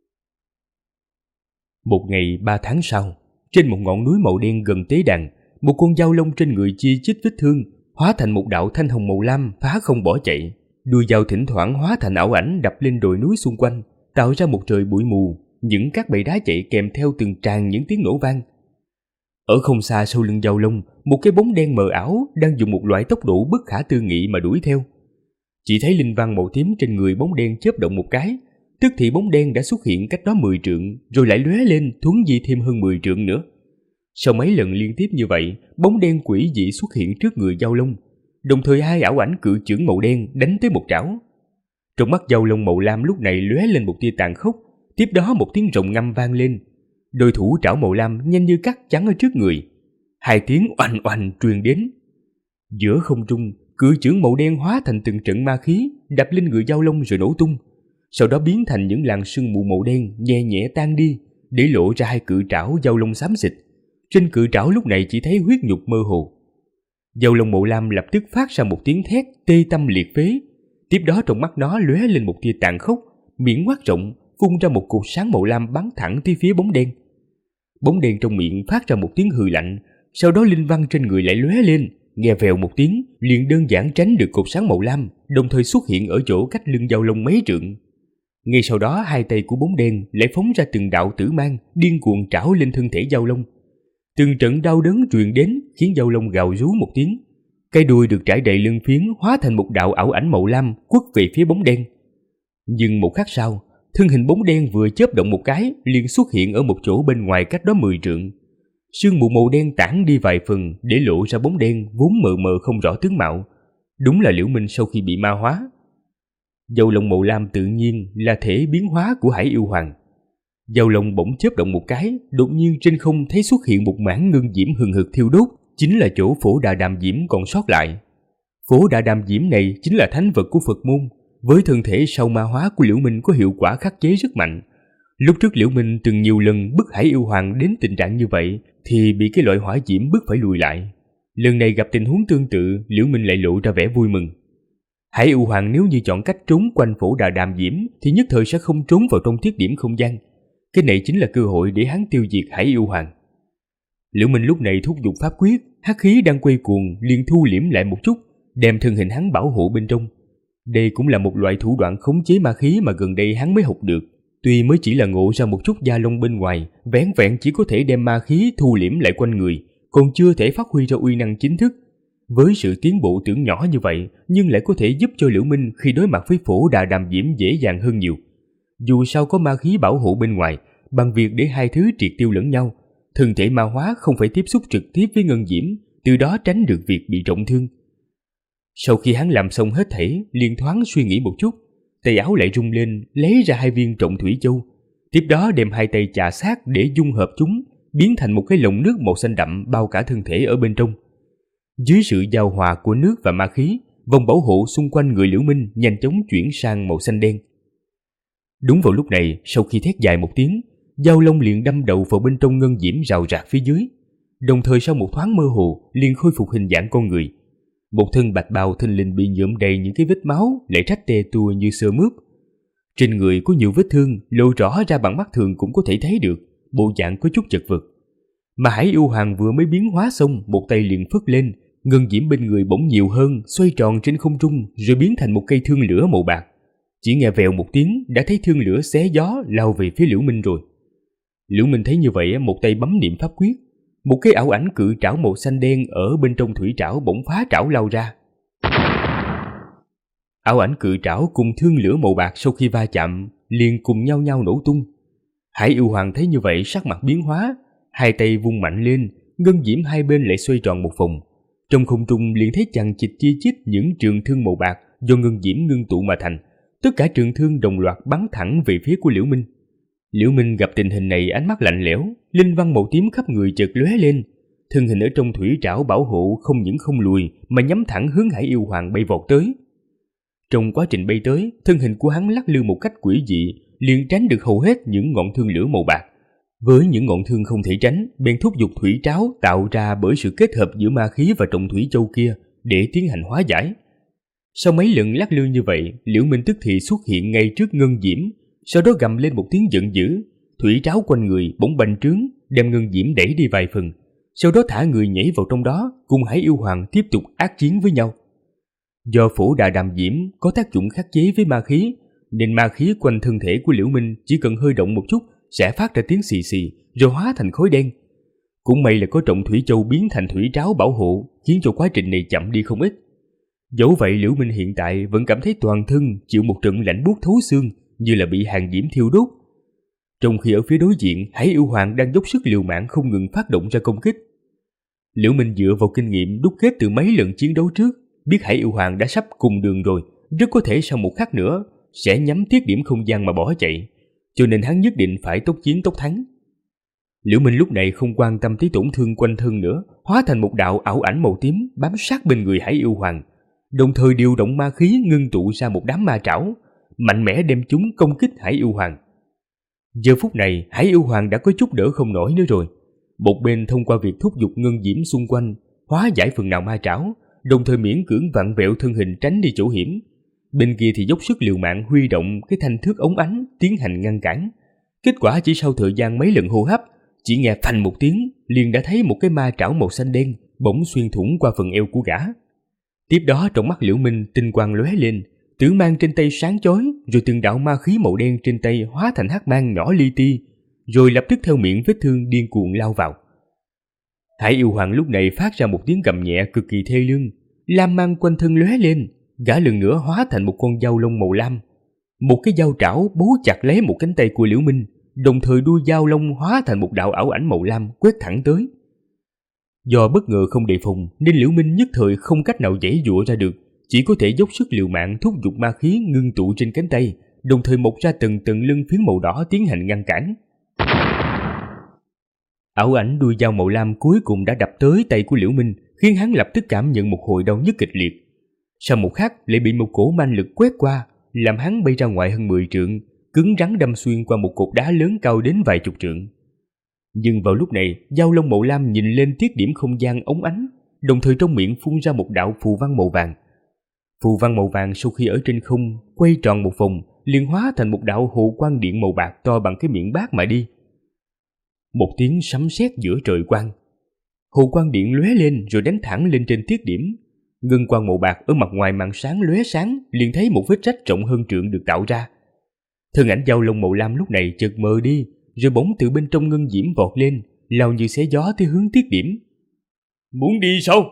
Một ngày 3 tháng sau, trên một ngọn núi màu đen gần tế đàn, một con dao long trên người chi chít vết thương, hóa thành một đạo thanh hồng màu lam phá không bỏ chạy. Đuôi dao thỉnh thoảng hóa thành ảo ảnh đập lên đồi núi xung quanh, tạo ra một trời bụi mù, những cát bầy đá chạy kèm theo từng tràng những tiếng nổ vang. Ở không xa sau lưng dao long, một cái bóng đen mờ ảo đang dùng một loại tốc độ bất khả tư nghị mà đuổi theo. Chỉ thấy linh văn màu tím trên người bóng đen chớp động một cái, tức thì bóng đen đã xuất hiện cách đó 10 trượng, rồi lại lóe lên thuấn di thêm hơn 10 trượng nữa. Sau mấy lần liên tiếp như vậy, bóng đen quỷ dị xuất hiện trước người Dao Long, đồng thời hai ảo ảnh cự chưởng màu đen đánh tới một trảo. Trong mắt Dao Long màu lam lúc này lóe lên một tia tàn khốc, tiếp đó một tiếng rồng ngâm vang lên. Đôi thủ trảo màu lam nhanh như cắt chắn ở trước người. Hai tiếng oanh oanh truyền đến. Giữa không trung, cự chưởng màu đen hóa thành từng trận ma khí, đập lên người Dao Long rồi nổ tung. Sau đó biến thành những làn sương mù màu đen nhẹ nhẹ tan đi, để lộ ra hai cự trảo Dao Long xám xịt. Trên cự trảo lúc này chỉ thấy huyết nhục mơ hồ. Dao Long màu lam lập tức phát ra một tiếng thét tê tâm liệt phế. Tiếp đó trong mắt nó lóe lên một tia tàn khốc, miệng ngoác rộng, phun ra một cột sáng màu lam bắn thẳng tới phía bóng đen. Bóng đen trong miệng phát ra một tiếng hừ lạnh, sau đó linh văn trên người lại lóe lên, nghe vèo một tiếng, liền đơn giản tránh được cột sáng màu lam, đồng thời xuất hiện ở chỗ cách lưng Dao Long mấy trượng. Ngay sau đó hai tay của bóng đen lại phóng ra từng đạo tử mang, điên cuồng trảo lên thân thể Dao Long. Từng trận đau đớn truyền đến khiến Dao Long gào rú một tiếng. Cái đuôi được trải đầy lưng phiến hóa thành một đạo ảo ảnh màu lam quất về phía bóng đen. Nhưng một khắc sau, thân hình bóng đen vừa chớp động một cái liền xuất hiện ở một chỗ bên ngoài cách đó 10 trượng. Sương mù màu đen tản đi vài phần để lộ ra bóng đen vốn mờ mờ không rõ tướng mạo. Đúng là Liễu Minh sau khi bị ma hóa. Dao Long màu lam tự nhiên là thể biến hóa của Hải Yêu Hoàng. Dao Long bỗng chớp động một cái, đột nhiên trên không thấy xuất hiện một mảng ngân diễm hừng hực thiêu đốt, chính là chỗ Phổ Đà Đàm Diễm còn sót lại. Phổ Đà Đàm Diễm này chính là thánh vật của Phật môn, với thân thể sau ma hóa của Liễu Minh có hiệu quả khắc chế rất mạnh. Lúc trước Liễu Minh từng nhiều lần bức Hải Yêu Hoàng đến tình trạng như vậy thì bị cái loại hỏa diễm bức phải lùi lại. Lần này gặp tình huống tương tự, Liễu Minh lại lộ ra vẻ vui mừng. Hải Yêu Hoàng nếu như chọn cách trốn quanh Phổ Đà Đàm Diễm thì nhất thời sẽ không trốn vào trong thiết điểm không gian. Cái này chính là cơ hội để hắn tiêu diệt Hải Yêu Hoàng. Liễu Minh lúc này thúc giục pháp quyết, hắc khí đang quay cuồng liền thu liễm lại một chút, đem thân hình hắn bảo hộ bên trong. Đây cũng là một loại thủ đoạn khống chế ma khí mà gần đây hắn mới học được. Tuy mới chỉ là ngộ ra một chút da lông bên ngoài, vẻn vẹn chỉ có thể đem ma khí thu liễm lại quanh người, còn chưa thể phát huy ra uy năng chính thức. Với sự tiến bộ tưởng nhỏ như vậy, nhưng lại có thể giúp cho Liễu Minh khi đối mặt với Phổ Đà Đàm Diễm dễ dàng hơn nhiều. Dù sao có ma khí bảo hộ bên ngoài, bằng việc để hai thứ triệt tiêu lẫn nhau, thân thể ma hóa không phải tiếp xúc trực tiếp với ngân diễm, từ đó tránh được việc bị trọng thương. Sau khi hắn làm xong hết thảy, liền thoáng suy nghĩ một chút, tay áo lại rung lên, lấy ra 2 viên Trọng Thủy Châu, tiếp đó đem 2 tay chà sát để dung hợp chúng, biến thành một cái lồng nước màu xanh đậm bao cả thân thể ở bên trong. Dưới sự giao hòa của nước và ma khí, vòng bảo hộ xung quanh người Liễu Minh nhanh chóng chuyển sang màu xanh đen. Đúng vào lúc này, sau khi thét dài một tiếng, Dao Long liền đâm đầu vào bên trong ngân diễm rào rạc phía dưới, đồng thời sau một thoáng mơ hồ liền khôi phục hình dạng con người. Một thân bạch bào thình lình bị nhuộm đầy những cái vết máu lại rách tè tua như sơ mướp. Trên người có nhiều vết thương lộ rõ ra bằng mắt thường cũng có thể thấy được, bộ dạng có chút chật vật. Mà Hải Yêu Hoàng vừa mới biến hóa xong, một tay liền phất lên, ngân diễm bên người bỗng nhiều hơn, xoay tròn trên không trung rồi biến thành một cây thương lửa màu bạc. Chỉ nghe vèo một tiếng đã thấy thương lửa xé gió lao về phía Liễu Minh rồi. Liễu Minh thấy như vậy, một tay bấm niệm pháp quyết, một cái ảo ảnh cự trảo màu xanh đen ở bên trong thủy trảo bỗng phá trảo lao ra. Ảo ảnh cự trảo cùng thương lửa màu bạc sau khi va chạm liền cùng nhau nổ tung. Hải Yêu Hoàng thấy như vậy sắc mặt biến hóa, hai tay vung mạnh lên, ngân diễm hai bên lại xoay tròn một vòng. Trong không trung liền thấy chằng chịt chi chít những trường thương màu bạc do ngân diễm ngưng tụ mà thành, tất cả trường thương đồng loạt bắn thẳng về phía của Liễu Minh. Liễu Minh gặp tình hình này ánh mắt lạnh lẽo, linh văn màu tím khắp người chợt lóe lên, thân hình ở trong thủy trảo bảo hộ không những không lùi mà nhắm thẳng hướng Hải Yêu Hoàng bay vọt tới. Trong quá trình bay tới, thân hình của hắn lắc lư một cách quỷ dị, liền tránh được hầu hết những ngọn thương lửa màu bạc. Với những ngọn thương không thể tránh, bèn thúc giục thủy trảo tạo ra bởi sự kết hợp giữa ma khí và Trọng Thủy Châu kia để tiến hành hóa giải. Sau mấy lần lắc lư như vậy, Liễu Minh tức thì xuất hiện ngay trước ngân diễm, sau đó gầm lên một tiếng giận dữ, thủy trảo quanh người bỗng bành trướng, đem ngân diễm đẩy đi vài phần, sau đó thả người nhảy vào trong đó, cùng Hải Yêu Hoàng tiếp tục ác chiến với nhau. Do Phổ Đà Đàm Diễm có tác dụng khắc chế với ma khí, nên ma khí quanh thân thể của Liễu Minh chỉ cần hơi động một chút sẽ phát ra tiếng xì xì rồi hóa thành khói đen. Cũng may là có Trọng Thủy Châu biến thành thủy trảo bảo hộ, khiến cho quá trình này chậm đi không ít. Dẫu vậy Liễu Minh hiện tại vẫn cảm thấy toàn thân chịu một trận lạnh buốt thấu xương, như là bị hàng diễm thiêu đốt. Trong khi ở phía đối diện, Hải Yêu Hoàng đang dốc sức liều mạng không ngừng phát động ra công kích. Liễu Minh dựa vào kinh nghiệm đúc kết từ mấy lần chiến đấu trước, biết Hải Yêu Hoàng đã sắp cùng đường rồi, rất có thể sau một khắc nữa sẽ nhắm tiết điểm không gian mà bỏ chạy, cho nên hắn nhất định phải tốc chiến tốc thắng. Liễu Minh lúc này không quan tâm tới tổn thương quanh thân nữa, hóa thành một đạo ảo ảnh màu tím bám sát bên người Hải Yêu Hoàng, đồng thời điều động ma khí ngưng tụ ra một đám ma trảo, mạnh mẽ đem chúng công kích Hải Yêu Hoàng. Giờ phút này, Hải Yêu Hoàng đã có chút đỡ không nổi nữa rồi. Một bên thông qua việc thúc giục ngân diễm xung quanh, hóa giải phần nào ma trảo, đồng thời miễn cưỡng vặn vẹo thân hình tránh đi chỗ hiểm. Bên kia thì dốc sức liều mạng huy động cái thanh thước ống ánh tiến hành ngăn cản. Kết quả chỉ sau thời gian mấy lần hô hấp, chỉ nghe phanh một tiếng, liền đã thấy một cái ma trảo màu xanh đen bỗng xuyên thủng qua phần eo của gã. Tiếp đó trong mắt Liễu Minh tinh quang lóe lên, tử mang trên tay sáng chói, rồi từng đạo ma khí màu đen trên tay hóa thành hắc mang nhỏ li ti, rồi lập tức theo miệng vết thương điên cuồng lao vào. Hải Yêu Hoàng lúc này phát ra một tiếng gầm nhẹ cực kỳ thê lương, lam mang quanh thân lóe lên, gã lần nữa hóa thành một con dao lông màu lam. Một cái dao trảo bấu chặt lấy một cánh tay của Liễu Minh, đồng thời đuôi dao lông hóa thành một đạo ảo ảnh màu lam quét thẳng tới. Do bất ngờ không đề phòng nên Liễu Minh nhất thời không cách nào giãy giụa ra được, chỉ có thể dốc sức liều mạng thúc giục ma khí ngưng tụ trên cánh tay, đồng thời mọc ra từng tầng lân phiến màu đỏ tiến hành ngăn cản. Ảo ảnh đuôi dao màu lam cuối cùng đã đập tới tay của Liễu Minh, khiến hắn lập tức cảm nhận một hồi đau nhức kịch liệt. Sau một khắc lại bị một cỗ manh lực quét qua, làm hắn bay ra ngoài hơn 10 trượng, cứng rắn đâm xuyên qua một cột đá lớn cao đến vài chục trượng. Nhưng vào lúc này, dao lông màu lam nhìn lên tiết điểm không gian ống ánh, đồng thời trong miệng phun ra một đạo phù văn màu vàng. Phù văn màu vàng sau khi ở trên không quay tròn một vòng, liền hóa thành một đạo hồ quang điện màu bạc to bằng cái miệng bát mà đi. Một tiếng sấm sét giữa trời quang, hồ quang điện lóe lên rồi đánh thẳng lên trên tiết điểm. Ngân quang màu bạc ở mặt ngoài màn sáng lóe sáng, liền thấy một vết rách rộng hơn trượng được tạo ra. Thân ảnh dao lông màu lam lúc này chợt mờ đi, rồi bỗng từ bên trong ngân diễm vọt lên, lao như xé gió tới hướng tiết điểm. Muốn đi sao?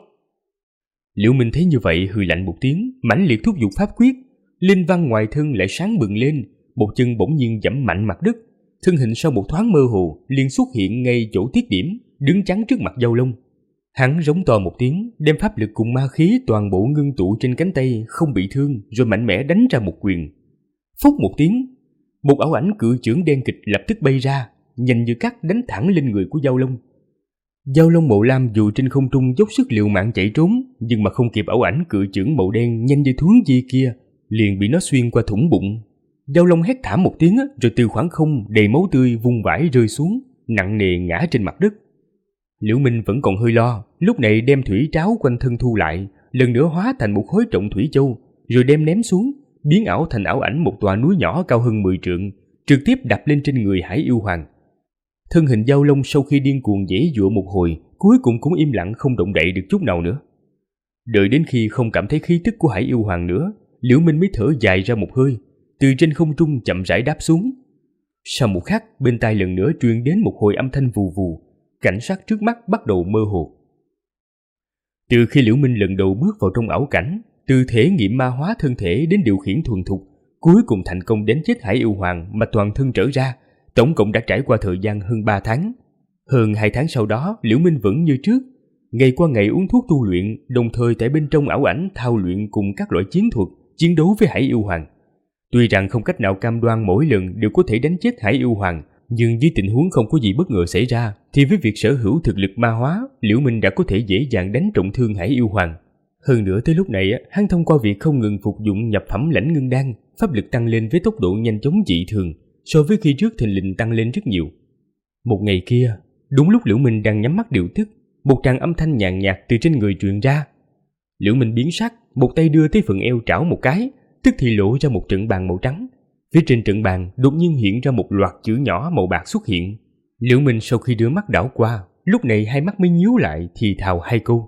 Liễu Minh thấy như vậy hừ lạnh một tiếng, mãnh liệt thúc giục pháp quyết, linh văn ngoài thân lại sáng bừng lên, một chân bỗng nhiên giẫm mạnh mặt đất, thân hình sau một thoáng mơ hồ liền xuất hiện ngay chỗ tiết điểm, đứng chắn trước mặt dao lông. Hắn rống to một tiếng, đem pháp lực cùng ma khí toàn bộ ngưng tụ trên cánh tay không bị thương, rồi mạnh mẽ đánh ra một quyền. Phúc một tiếng, một ảo ảnh cự chưởng đen kịch lập tức bay ra, nhanh như cắt đánh thẳng lên người của dao lông. Dao lông màu lam dù trên không trung dốc sức liều mạng chạy trốn, nhưng mà không kịp ảo ảnh cự chưởng màu đen nhanh như thuấn di kia, liền bị nó xuyên qua thủng bụng. Dao lông hét thảm một tiếng, rồi từ khoảng không đầy máu tươi vung vãi rơi xuống, nặng nề ngã trên mặt đất. Liễu Minh vẫn còn hơi lo, lúc này đem thủy tráo quanh thân thu lại, lần nữa hóa thành một khối trọng thủy châu, rồi đem ném xuống, biến ảo thành ảo ảnh một tòa núi nhỏ cao hơn 10 trượng, trực tiếp đập lên trên người Hải Yêu Hoàng. Thân hình dao lông sau khi điên cuồng giãy giụa một hồi, cuối cùng cũng im lặng không động đậy được chút nào nữa. Đợi đến khi không cảm thấy khí tức của Hải Yêu Hoàng nữa, Liễu Minh mới thở dài ra một hơi, từ trên không trung chậm rãi đáp xuống. Sau một khắc, bên tai lần nữa truyền đến một hồi âm thanh vù vù, cảnh sắc trước mắt bắt đầu mơ hồ. Từ khi Liễu Minh lần đầu bước vào trong ảo cảnh, từ thể nghiệm ma hóa thân thể đến điều khiển thuần thục, cuối cùng thành công đánh chết Hải Yêu Hoàng mà toàn thân trở ra, tổng cộng đã trải qua thời gian hơn 3 tháng. Hơn 2 tháng sau đó, Liễu Minh vẫn như trước, ngày qua ngày uống thuốc tu luyện, đồng thời tại bên trong ảo ảnh thao luyện cùng các loại chiến thuật, chiến đấu với Hải Yêu Hoàng. Tuy rằng không cách nào cam đoan mỗi lần đều có thể đánh chết Hải Yêu Hoàng, nhưng dưới tình huống không có gì bất ngờ xảy ra, thì với việc sở hữu thực lực ma hóa, Liễu Minh đã có thể dễ dàng đánh trọng thương Hải Yêu Hoàng. Hơn nữa tới lúc này, hắn thông qua việc không ngừng phục dụng nhập phẩm lãnh ngưng đan, pháp lực tăng lên với tốc độ nhanh chóng dị thường, so với khi trước thình lình tăng lên rất nhiều. Một ngày kia, đúng lúc Liễu Minh đang nhắm mắt điều tức, một tràng âm thanh nhàn nhạt từ trên người truyền ra. Liễu Minh biến sắc, một tay đưa tới phần eo trảo một cái, tức thì lộ ra một trận bàn màu trắng. Phía trên trận bàn đột nhiên hiện ra một loạt chữ nhỏ màu bạc xuất hiện. Liễu Minh sau khi đưa mắt đảo qua, lúc này hai mắt mới nhíu lại thì thào hai câu.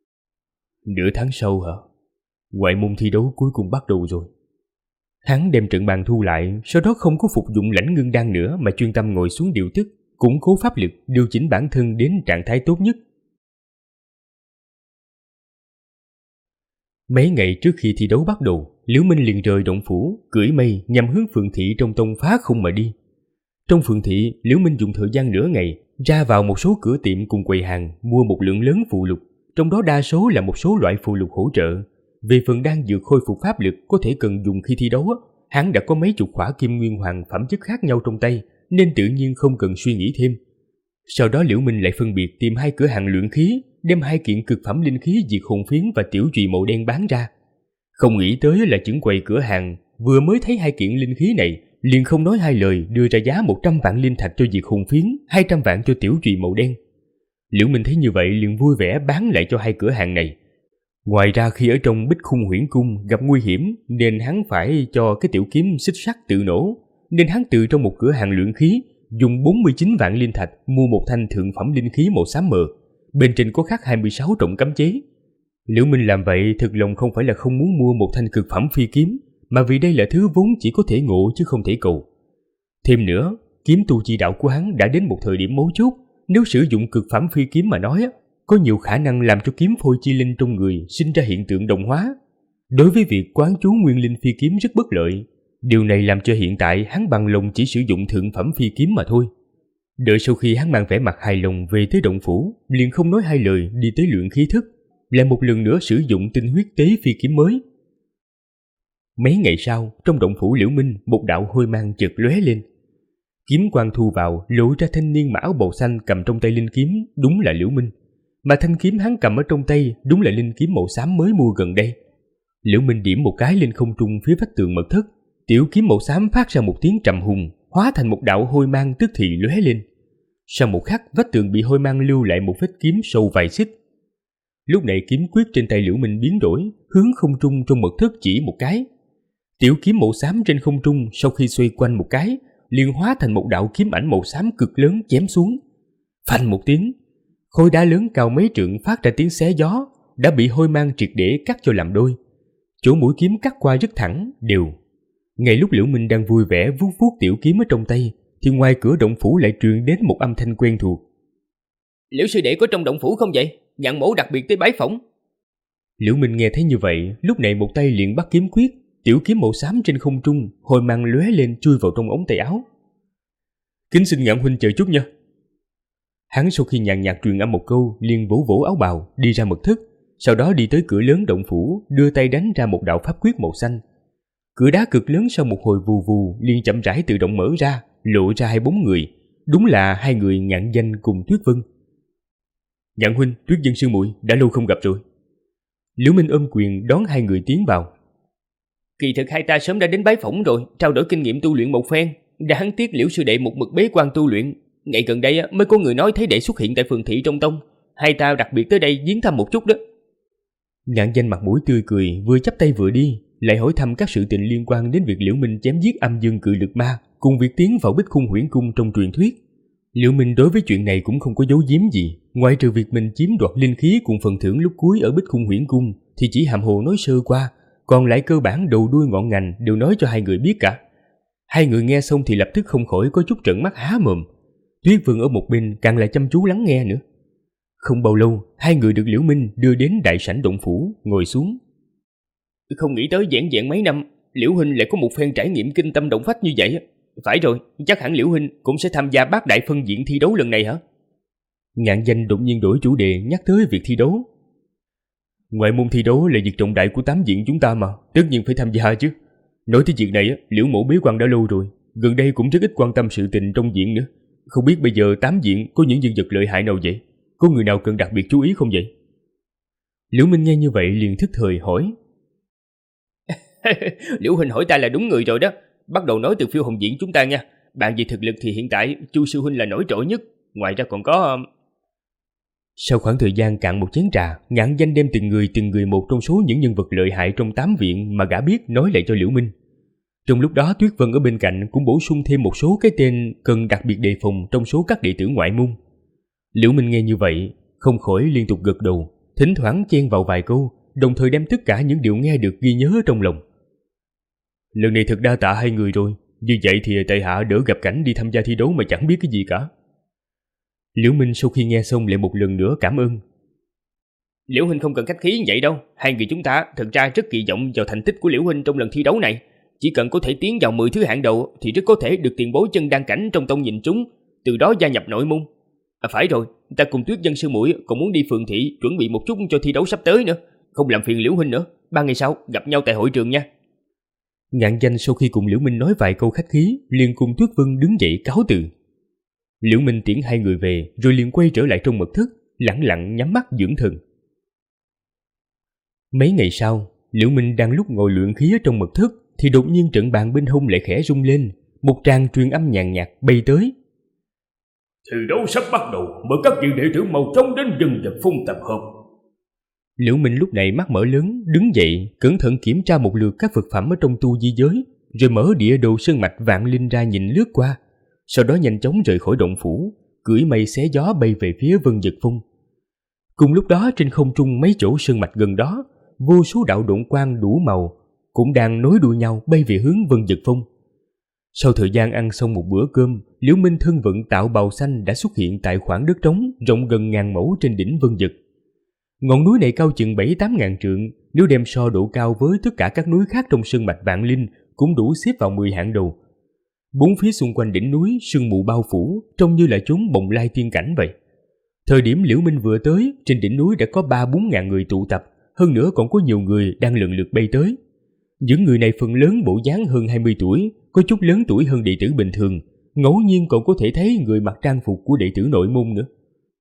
Nửa tháng sau hả? Ngoại môn thi đấu cuối cùng bắt đầu rồi. Hắn đem trận bàn thu lại, sau đó không có phục dụng lãnh ngưng đan nữa mà chuyên tâm ngồi xuống điều tức, củng cố pháp lực, điều chỉnh bản thân đến trạng thái tốt nhất. Mấy ngày trước khi thi đấu bắt đầu, Liễu Minh liền rời động phủ, cưỡi mây nhằm hướng Phượng Thị trong tông phá không mà đi. Trong Phượng Thị, Liễu Minh dùng thời gian nửa ngày ra vào một số cửa tiệm cùng quầy hàng mua một lượng lớn phù lục, trong đó đa số là một số loại phù lục hỗ trợ. Về phần đan dược khôi phục pháp lực có thể cần dùng khi thi đấu, hắn đã có mấy chục khỏa kim nguyên hoàng phẩm chất khác nhau trong tay, nên tự nhiên không cần suy nghĩ thêm. Sau đó Liễu Minh lại phân biệt tìm 2 cửa hàng luyện khí, đem 2 kiện cực phẩm linh khí diệt hồn phiến và tiểu trùy màu đen bán ra. Không nghĩ tới là trưởng quầy cửa hàng vừa mới thấy 2 kiện linh khí này, liền không nói hai lời đưa ra giá 100 vạn linh thạch cho diệt hồn phiến, 200 vạn cho tiểu trùy màu đen. Liễu Minh thấy như vậy liền vui vẻ bán lại cho 2 cửa hàng này. Ngoài ra khi ở trong Bích Khung Huyễn Cung gặp nguy hiểm nên hắn phải cho cái tiểu kiếm xích sắt tự nổ, nên hắn từ trong một cửa hàng luyện khí dùng 49 vạn linh thạch mua một thanh thượng phẩm linh khí màu xám mờ, bên trên có khắc 26 trọng cấm chế. Liễu Minh làm vậy thực lòng không phải là không muốn mua một thanh cực phẩm phi kiếm, mà vì đây là thứ vốn chỉ có thể ngộ chứ không thể cầu. Thêm nữa, kiếm tu chi đạo của hắn đã đến một thời điểm mấu chốt, nếu sử dụng cực phẩm phi kiếm mà nói, có nhiều khả năng làm cho kiếm phôi chi linh trong người sinh ra hiện tượng đồng hóa. Đối với việc quán chú nguyên linh phi kiếm rất bất lợi, điều này làm cho hiện tại hắn bằng lòng chỉ sử dụng thượng phẩm phi kiếm mà thôi. Đợi sau khi hắn mang vẻ mặt hài lòng về tới động phủ, liền không nói hai lời đi tới luyện khí thức, lại một lần nữa sử dụng tinh huyết tế phi kiếm mới. Mấy ngày sau, trong động phủ Liễu Minh, một đạo hôi mang chợt lóe lên. Kiếm quang thu vào, lộ ra thanh niên mặc áo bào xanh cầm trong tay linh kiếm, đúng là Liễu Minh. Mà thanh kiếm hắn cầm ở trong tay đúng là linh kiếm màu xám mới mua gần đây. Liễu Minh điểm một cái lên không trung phía vách tường mật thất, tiểu kiếm màu xám phát ra một tiếng trầm hùng, hóa thành một đạo hôi mang tức thì lóe lên. Sau một khắc, vách tường bị hôi mang lưu lại một vết kiếm sâu vài xích. Lúc này kiếm quyết trên tay Liễu Minh biến đổi, hướng không trung trong mật thất chỉ một cái. Tiểu kiếm màu xám trên không trung sau khi xoay quanh một cái, liền hóa thành một đạo kiếm ảnh màu xám cực lớn chém xuống. Phanh một tiếng, khối đá lớn cao mấy trượng phát ra tiếng xé gió, đã bị hôi mang triệt để cắt cho làm đôi. Chỗ mũi kiếm cắt qua rất thẳng, đều. Ngay lúc Liễu Minh đang vui vẻ vuốt vuốt tiểu kiếm ở trong tay, thì ngoài cửa động phủ lại truyền đến một âm thanh quen thuộc. Liễu sư đệ có trong động phủ không vậy? Nhạn mổ đặc biệt tới bái phỏng. Liễu Minh nghe thấy như vậy, lúc này một tay liền bắt kiếm quyết, tiểu kiếm màu xám trên không trung, hồi mang lóe lên chui vào trong ống tay áo. Kính xin Nhạn huynh chờ chút nha. Hắn sau khi nhàn nhạt truyền âm một câu, liền vỗ vỗ áo bào, đi ra mật thất, sau đó đi tới cửa lớn động phủ, đưa tay đánh ra một đạo pháp quyết màu xanh. Cửa đá cực lớn sau một hồi vù vù liền chậm rãi tự động mở ra, lộ ra 2 bóng người, đúng là 2 người Ngạn Danh cùng Tuyết Vân. Nhạn huynh, Tuyết Vân sư muội đã lâu không gặp rồi. Liễu Minh ôm quyền đón 2 người tiến vào. Kỳ thực hai ta sớm đã đến bái phỏng rồi, trao đổi kinh nghiệm tu luyện một phen. Đáng tiếc Liễu sư đệ một mực bế quan tu luyện, ngày gần đây mới có người nói thấy đệ xuất hiện tại Phường Thị trong tông, hai ta đặc biệt tới đây viếng thăm một chút đó. Ngạn Danh mặt mũi tươi cười, vừa chắp tay vừa đi, lại hỏi thăm các sự tình liên quan đến việc Liễu Minh chém giết âm dương cự lực ma, cùng việc tiến vào Bích Khung Huyễn Cung trong truyền thuyết. Liễu Minh đối với chuyện này cũng không có giấu giếm gì, ngoại trừ việc mình chiếm đoạt linh khí cùng phần thưởng lúc cuối ở Bích Khung Huyễn Cung thì chỉ hàm hồ nói sơ qua, còn lại cơ bản đầu đuôi ngọn ngành đều nói cho 2 người biết cả. 2 người nghe xong thì lập tức không khỏi có chút trợn mắt há mồm. Tuyết Vân ở một bên càng là chăm chú lắng nghe nữa. Không bao lâu, 2 người được Liễu Minh đưa đến đại sảnh động phủ, ngồi xuống. Không nghĩ tới vẻn vẹn mấy năm, Liễu huynh lại có một phen trải nghiệm kinh tâm động phách như vậy. Phải rồi, chắc hẳn Liễu huynh cũng sẽ tham gia bát đại phân diện thi đấu lần này hả? Ngạn Danh đột nhiên đổi chủ đề nhắc tới việc thi đấu. Ngoại môn thi đấu là việc trọng đại của 8 viện chúng ta mà, tất nhiên phải tham gia chứ. Nói tới chuyện này, Liễu mộ bế quan đã lâu rồi, gần đây cũng rất ít quan tâm sự tình trong viện nữa. Không biết bây giờ 8 viện có những nhân vật lợi hại nào vậy? Có người nào cần đặc biệt chú ý không vậy? Liễu Minh nghe như vậy liền thức thời hỏi. Liễu huynh hỏi ta là đúng người rồi đó. Bắt đầu nói từ Phiêu Hồng viện chúng ta nha. Bạn về thực lực thì hiện tại Chu sư huynh là nổi trội nhất. Ngoài ra còn có... Sau khoảng thời gian cạn một chén trà, Ngạn Danh đem từng người một trong số những nhân vật lợi hại trong 8 viện mà gã biết nói lại cho Liễu Minh. Trong lúc đó Tuyết Vân ở bên cạnh cũng bổ sung thêm một số cái tên cần đặc biệt đề phòng trong số các đệ tử ngoại môn. Liễu Minh nghe như vậy, không khỏi liên tục gật đầu, thỉnh thoảng chen vào vài câu, đồng thời đem tất cả những điều nghe được ghi nhớ trong lòng. Lần này thật đa tạ 2 người rồi, như vậy thì tại hạ đỡ gặp cảnh đi tham gia thi đấu mà chẳng biết cái gì cả. Liễu Minh sau khi nghe xong lại một lần nữa cảm ơn. Liễu huynh không cần khách khí như vậy đâu. Hai người chúng ta thật ra rất kỳ vọng vào thành tích của Liễu huynh trong lần thi đấu này. Chỉ cần có thể tiến vào 10 thứ hạng đầu thì rất có thể được tiền bối chân đan cảnh trong tông nhìn trúng, từ đó gia nhập nội môn. Phải rồi, ta cùng Tuyết Dân sư muội còn muốn đi phường thị chuẩn bị một chút cho thi đấu sắp tới nữa. Không làm phiền Liễu huynh nữa, 3 ngày sau gặp nhau tại hội trường nha. Ngạn Danh sau khi cùng Liễu Minh nói vài câu khách khí, liền cùng Tuyết Vân đứng dậy cáo từ. Liễu Minh tiễn hai người về, rồi liền quay trở lại trong mật thất, lẳng lặng nhắm mắt dưỡng thần. Mấy ngày sau, Liễu Minh đang lúc ngồi luyện khí ở trong mật thất, thì đột nhiên trận bàn bên hông lại khẽ rung lên, một tràng truyền âm nhàn nhạt bay tới. Thi đấu sắp bắt đầu, mời các vị đệ tử mau chóng đến dân vật phong tập hợp. Liễu Minh lúc này mắt mở lớn, đứng dậy, cẩn thận kiểm tra một lượt các vật phẩm ở trong tu di giới, rồi mở địa đồ sơn mạch vạn linh ra nhìn lướt qua, sau đó nhanh chóng rời khỏi động phủ, cưỡi mây xé gió bay về phía Vân Dực Phong. Cùng lúc đó trên không trung mấy chỗ sơn mạch gần đó, vô số đạo độn quang đủ màu cũng đang nối đuôi nhau bay về hướng Vân Dực Phong. Sau thời gian ăn xong một bữa cơm, Liễu Minh thân vận tạo bào xanh đã xuất hiện tại khoảng đất trống rộng gần 1000 mẫu trên đỉnh Vân Dực. Ngọn núi này cao chừng 7-8 ngàn trượng, nếu đem so độ cao với tất cả các núi khác trong sơn mạch Vạn Linh cũng đủ xếp vào 10 hạng đầu. Bốn phía xung quanh đỉnh núi sương mù bao phủ, trông như là chốn bồng lai tiên cảnh vậy. Thời điểm Liễu Minh vừa tới, trên đỉnh núi đã có 3-4 ngàn người tụ tập, hơn nữa còn có nhiều người đang lần lượt bay tới. Những người này phần lớn bộ dáng hơn 20 tuổi, có chút lớn tuổi hơn đệ tử bình thường, ngẫu nhiên còn có thể thấy người mặc trang phục của đệ tử nội môn nữa.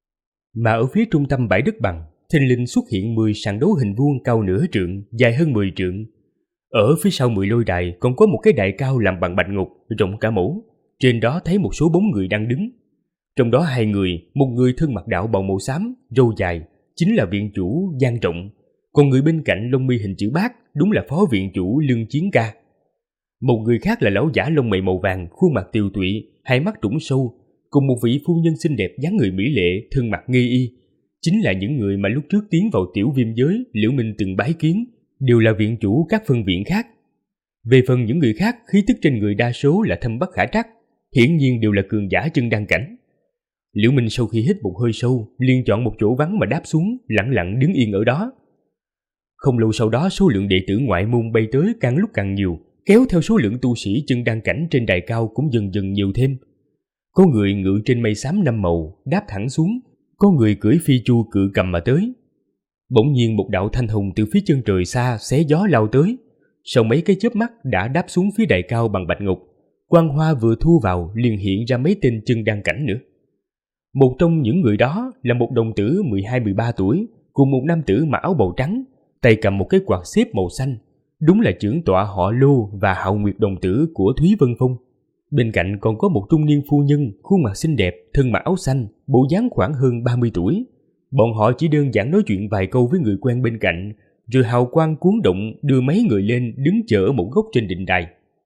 Mà ở phía trung tâm bãi đất bằng, thình lình xuất hiện 10 sàn đấu hình vuông cao nửa trượng, dài hơn 10 trượng. Ở phía sau 10 lôi đài còn có một cái đài cao làm bằng bạch ngọc, rộng cả mẫu. Trên đó thấy một số bóng người đang đứng. Trong đó 2 người, một người thân mặc đạo bào màu xám, râu dài, chính là viện chủ Giang Trọng. Còn người bên cạnh lông mi hình chữ bát, đúng là phó viện chủ Lương Chiến Ca. Một người khác là lão giả lông mày màu vàng, khuôn mặt tiều tụy, hai mắt trũng sâu, cùng một vị phu nhân xinh đẹp dáng người mỹ lệ, thân mặc nghi y. Chính là những người mà lúc trước tiến vào tiểu viêm giới Liễu Minh từng bái kiến, đều là viện chủ các phân viện khác. Về phần những người khác, khí tức trên người đa số là thâm bất khả trắc, hiển nhiên đều là cường giả chân đan cảnh. Liễu Minh sau khi hít một hơi sâu, liền chọn một chỗ vắng mà đáp xuống, lặng lặng đứng yên ở đó. Không lâu sau đó, số lượng đệ tử ngoại môn bay tới càng lúc càng nhiều, kéo theo số lượng tu sĩ chân đan cảnh trên đài cao cũng dần dần nhiều thêm. Có người ngự trên mây xám 5 màu, đáp thẳng xuống, có người cưỡi phi chu cự cầm mà tới. Bỗng nhiên một đạo thanh hồng từ phía chân trời xa xé gió lao tới, sau mấy cái chớp mắt đã đáp xuống phía đài cao bằng bạch ngọc. Quang hoa vừa thu vào liền hiện ra mấy tên chân đan cảnh nữa. Một trong những người đó là một đồng tử 12-13 tuổi, cùng một nam tử mặc áo bào trắng, tay cầm một cái quạt xếp màu xanh, đúng là trưởng tọa họ Lô và Hạo Nguyệt đồng tử của Thúy Vân Phong. Bên cạnh còn có một trung niên phu nhân, khuôn mặt xinh đẹp, thân mặc áo xanh, bộ dáng khoảng hơn 30 tuổi. Bọn họ chỉ đơn giản nói chuyện vài câu với người quen bên cạnh, rồi hào quang cuốn động đưa mấy người lên đứng chờ ở một góc trên đỉnh đài.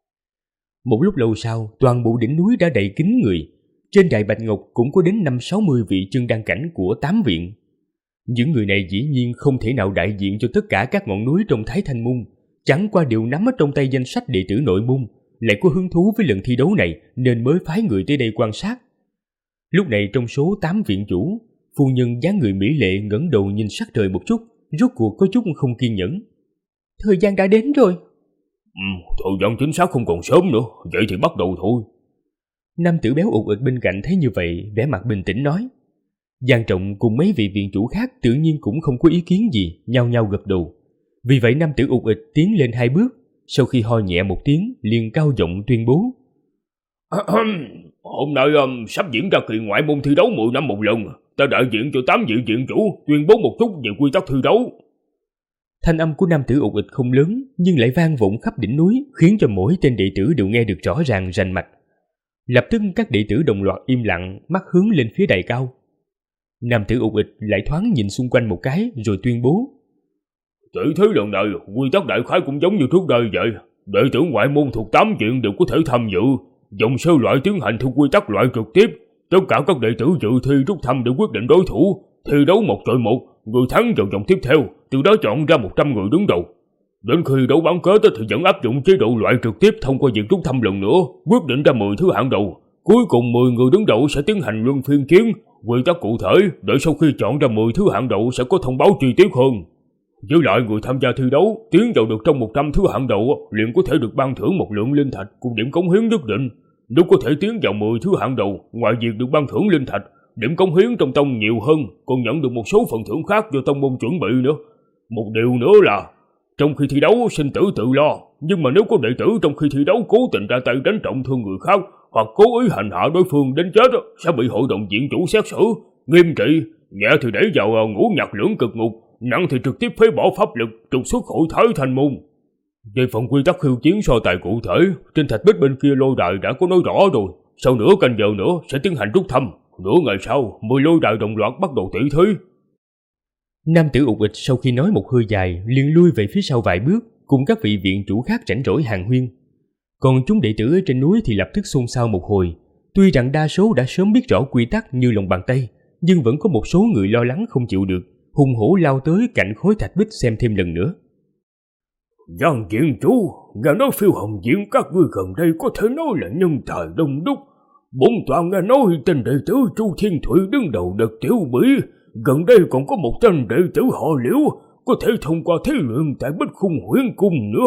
Một lúc lâu sau, toàn bộ đỉnh núi đã đầy kín người. Trên đài bạch ngọc cũng có đến 50-60 vị chân đan cảnh của 8 viện. Những người này dĩ nhiên không thể nào đại diện cho tất cả các ngọn núi trong Thái Thanh Môn, chẳng qua đều nắm ở trong tay danh sách đệ tử nội môn, lại có hứng thú với lần thi đấu này nên mới phái người tới đây quan sát. Lúc này trong số 8 viện chủ, phu nhân dáng người mỹ lệ ngẩng đầu nhìn sắc trời một chút, rốt cuộc có chút không kiên nhẫn. Thời gian đã đến rồi. Thời gian chính xác không còn sớm nữa, vậy thì bắt đầu thôi. Nam tử béo ụt ịch bên cạnh thấy như vậy, vẻ mặt bình tĩnh nói. Giang Trọng cùng mấy vị viện chủ khác tự nhiên cũng không có ý kiến gì, nhao nhao gật đầu. Vì vậy nam tử ụt ịch tiến lên 2 bước, sau khi ho nhẹ một tiếng, liền cao giọng tuyên bố. Hôm nay sắp diễn ra kỳ ngoại môn thi đấu 10 năm một lần, ta đại diện cho 8 vị viện chủ tuyên bố một chút về quy tắc thi đấu. Thanh âm của nam tử ụt ịch không lớn, nhưng lại vang vọng khắp đỉnh núi, khiến cho mỗi tên đệ tử đều nghe được rõ ràng rành mạch. Lập tức các đệ tử đồng loạt im lặng, mắt hướng lên phía đài cao. Nam tử ụt ịch lại thoáng nhìn xung quanh một cái rồi tuyên bố. Tỷ thí lần này quy tắc đại khái cũng giống như trước đây vậy, đệ tử ngoại môn thuộc 8 viện đều có thể tham dự. Vòng sơ loại tiến hành theo quy tắc loại trực tiếp, tất cả các đệ tử dự thi rút thăm để quyết định đối thủ, thi đấu 1 chọi 1, người thắng vào vòng tiếp theo, từ đó chọn ra 100 người đứng đầu. Đến khi đấu bán kết thì vẫn áp dụng chế độ loại trực tiếp thông qua việc rút thăm lần nữa, quyết định ra 10 thứ hạng đầu. Cuối cùng 10 người đứng đầu sẽ tiến hành luân phiên chiến, quy tắc cụ thể, đợi sau khi chọn ra 10 thứ hạng đầu sẽ có thông báo chi tiết hơn. Với lại người tham gia thi đấu tiến vào được trong 100 thứ hạng đầu liền có thể được ban thưởng một lượng linh thạch cùng điểm cống hiến nhất định. Nếu có thể tiến vào 10 thứ hạng đầu, ngoài việc được ban thưởng linh thạch, điểm cống hiến trong tông nhiều hơn, còn nhận được một số phần thưởng khác do tông môn chuẩn bị nữa. Một điều nữa là, trong khi thi đấu sinh tử tự lo, nhưng mà nếu có đệ tử trong khi thi đấu cố tình ra tay đánh trọng thương người khác hoặc cố ý hành hạ đối phương đến chết sẽ bị hội đồng viện chủ xét xử, nghiêm trị, nhẹ thì đẩy vào ngũ nhạc lưỡng cực ngục, nặng thì trực tiếp phế bỏ pháp lực, trục xuất hội Thái Thanh môn. Về phần quy tắc khiêu chiến so tài cụ thể, trên thạch bích bên kia lôi đài đã có nói rõ rồi. Sau nửa canh giờ nữa sẽ tiến hành rút thăm. Nửa ngày sau, 10 lôi đài đồng loạt bắt đầu tỷ thí. Nam tử ục ịch sau khi nói một hơi dài liền lui về phía sau vài bước, cùng các vị viện chủ khác rảnh rỗi hàn huyên. Còn chúng đệ tử ở trên núi thì lập tức xôn xao một hồi. Tuy rằng đa số đã sớm biết rõ quy tắc như lòng bàn tay, nhưng vẫn có một số người lo lắng không chịu được, hùng hổ lao tới cạnh khối thạch bích xem thêm lần nữa. Giang viện chủ, nghe nói Phiêu Hồng viện các ngươi gần đây có thể nói là nhân tài đông đúc. Bổn tọa nghe nói tên đệ tử Chu Thiên Thủy đứng đầu đợt tiểu bỉ, gần đây còn có một tên đệ tử họ Liễu có thể thông qua thí luyện tại Bích Khung Huyễn Cung nữa.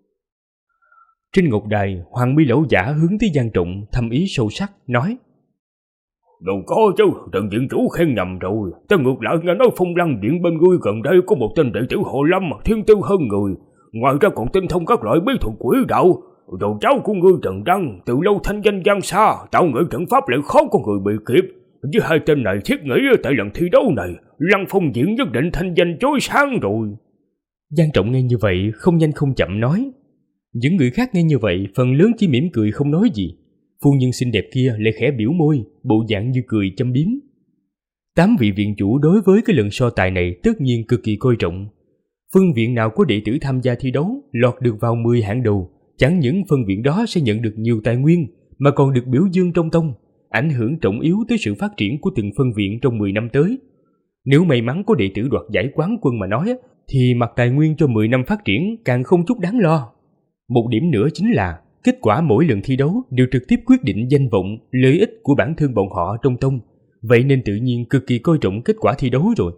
Trên ngọc đài, Hoàng Mi lão giả hướng tới Giang Trọng thầm ý sâu sắc nói: Đâu có chứ, Trần viện chủ khen nhầm rồi. Ta ngược lại nghe nói Phong Lăng viện bên ngươi gần đây có một tên đệ tử họ Lâm thiên tư hơn người, ngoài ra còn tinh thông các loại bí thuật quỷ đạo. Rồi cháu của ngươi Trần Đăng từ lâu thanh danh vang xa, tạo nghệ trận pháp lại khó có người bị kịp. Với hai tên này thiết nghĩ tại lần thi đấu này, Lăng Phong viện nhất định thanh danh chói sáng rồi. Giang Trọng nghe như vậy không nhanh không chậm nói. Những người khác nghe như vậy phần lớn chỉ mỉm cười không nói gì. Phu nhân xinh đẹp kia lại khẽ biểu môi, bộ dạng như cười châm biếm. 8 vị viện chủ đối với cái lần so tài này tất nhiên cực kỳ coi trọng. Phân viện nào có đệ tử tham gia thi đấu lọt được vào 10 hạng đầu, chẳng những phân viện đó sẽ nhận được nhiều tài nguyên mà còn được biểu dương trong tông, ảnh hưởng trọng yếu tới sự phát triển của từng phân viện trong 10 năm tới. Nếu may mắn có đệ tử đoạt giải quán quân mà nói thì mặt tài nguyên cho 10 năm phát triển càng không chút đáng lo. Một điểm nữa chính là kết quả mỗi lần thi đấu đều trực tiếp quyết định danh vọng, lợi ích của bản thân bọn họ trong tông, vậy nên tự nhiên cực kỳ coi trọng kết quả thi đấu rồi.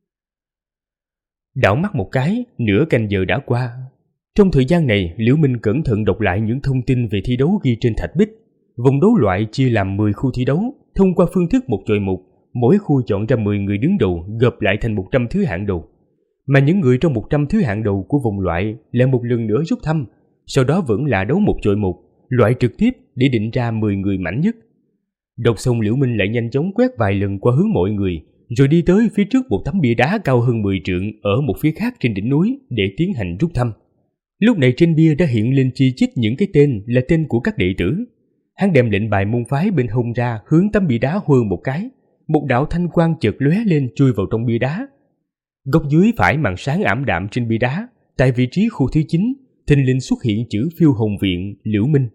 Đảo mắt một cái, nửa canh giờ đã qua. Trong thời gian này, Liễu Minh cẩn thận đọc lại những thông tin về thi đấu ghi trên thạch bích. Vòng đấu loại chia làm 10 khu thi đấu, thông qua phương thức một chọi một, mỗi khu chọn ra 10 người đứng đầu gộp lại thành 100 thứ hạng đầu. Mà những người trong 100 thứ hạng đầu của vòng loại lại một lần nữa rút thăm, sau đó vẫn là đấu một chọi một, loại trực tiếp để định ra 10 người mạnh nhất. Đọc xong Liễu Minh lại nhanh chóng quét vài lần qua hướng mọi người, rồi đi tới phía trước một tấm bia đá cao hơn 10 trượng ở một phía khác trên đỉnh núi để tiến hành rút thăm. Lúc này trên bia đã hiện lên chi chít những cái tên là tên của các đệ tử. Hắn đem lệnh bài môn phái bên hông ra, hướng tấm bia đá hơ một cái, một đạo thanh quang chợt lóe lên chui vào trong bia đá. Góc dưới phải màn sáng ảm đạm trên bia đá, tại vị trí khu thứ 9, thình lình xuất hiện chữ Phiêu Hồng viện Liễu Minh.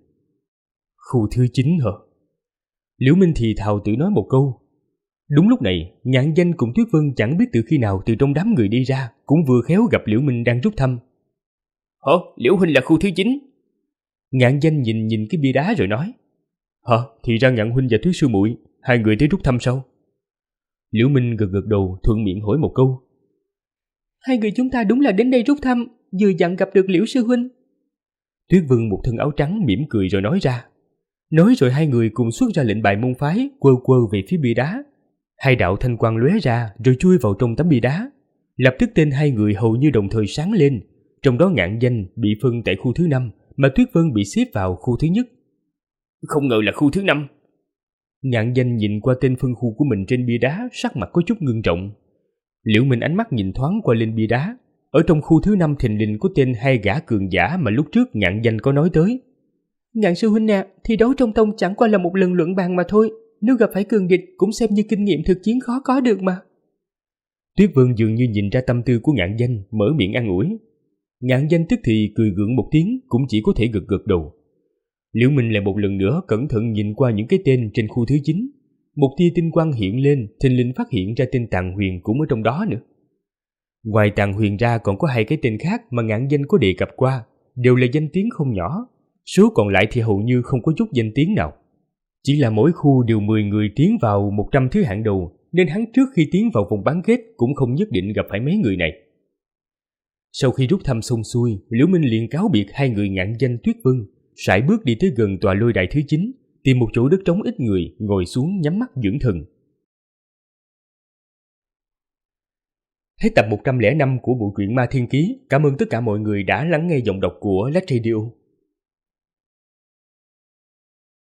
Khu thứ 9 hả? Liễu Minh thì thào tự nói một câu. Đúng lúc này, Ngạn Danh cùng Tuyết Vân chẳng biết từ khi nào từ trong đám người đi ra, cũng vừa khéo gặp Liễu Minh đang rút thăm. Hả? Liễu huynh là khu thứ 9? Ngạn Danh nhìn cái bia đá rồi nói. Hả? Thì ra Ngạn huynh và Tuyết sư muội hai người tới rút thăm sao? Liễu Minh gật gật đầu thuận miệng hỏi một câu. Hai người chúng ta đúng là đến đây rút thăm, vừa dặn gặp được Liễu sư huynh. Tuyết Vân một thân áo trắng mỉm cười rồi nói ra. Nói rồi hai người cùng xuất ra lệnh bài môn phái, quơ quơ về phía bia đá. Hai đạo thanh quang lóe ra rồi chui vào trong tấm bia đá. Lập tức tên hai người hầu như đồng thời sáng lên. Trong đó Ngạn Danh bị phân tại khu thứ 5, mà Tuyết Vân bị xếp vào khu thứ nhất. Không ngờ là khu thứ 5. Ngạn Danh nhìn qua tên phân khu của mình trên bia đá, sắc mặt có chút ngưng trọng. Liễu Minh ánh mắt nhìn thoáng qua lên bia đá. Ở trong khu thứ 5 thình lình có tên hai gã cường giả mà lúc trước Ngạn Danh có nói tới. Ngạn sư huynh nè, thi đấu trong tông chẳng qua là một lần luận bàn mà thôi. Nếu gặp phải cường địch cũng xem như kinh nghiệm thực chiến khó có được mà. Tuyết Vân dường như nhìn ra tâm tư của Ngạn Danh, mở miệng an ủi. Ngạn Danh tức thì cười gượng một tiếng, cũng chỉ có thể gật gật đầu. Liễu Minh lại một lần nữa cẩn thận nhìn qua những cái tên trên khu thứ 9. Một tia tinh quang hiện lên, thình lình phát hiện ra tên Tàng Huyền cũng ở trong đó nữa. Ngoài Tàng Huyền ra còn có hai cái tên khác mà Ngạn Danh có đề cập qua, đều là danh tiếng không nhỏ. Số còn lại thì hầu như không có chút danh tiếng nào. Chỉ là mỗi khu đều 10 người tiến vào 100 thứ hạng đầu, nên hắn trước khi tiến vào vòng bán kết cũng không nhất định gặp phải mấy người này. Sau khi rút thăm xong xuôi, Liễu Minh liền cáo biệt hai người ngạn danh Tuyết Vân, sải bước đi tới gần tòa lôi đài thứ 9, tìm một chỗ đất trống ít người, ngồi xuống nhắm mắt dưỡng thần. Hết tập 105 của bộ truyện Ma Thiên Ký. Cảm ơn tất cả mọi người đã lắng nghe giọng đọc của Lách Radio.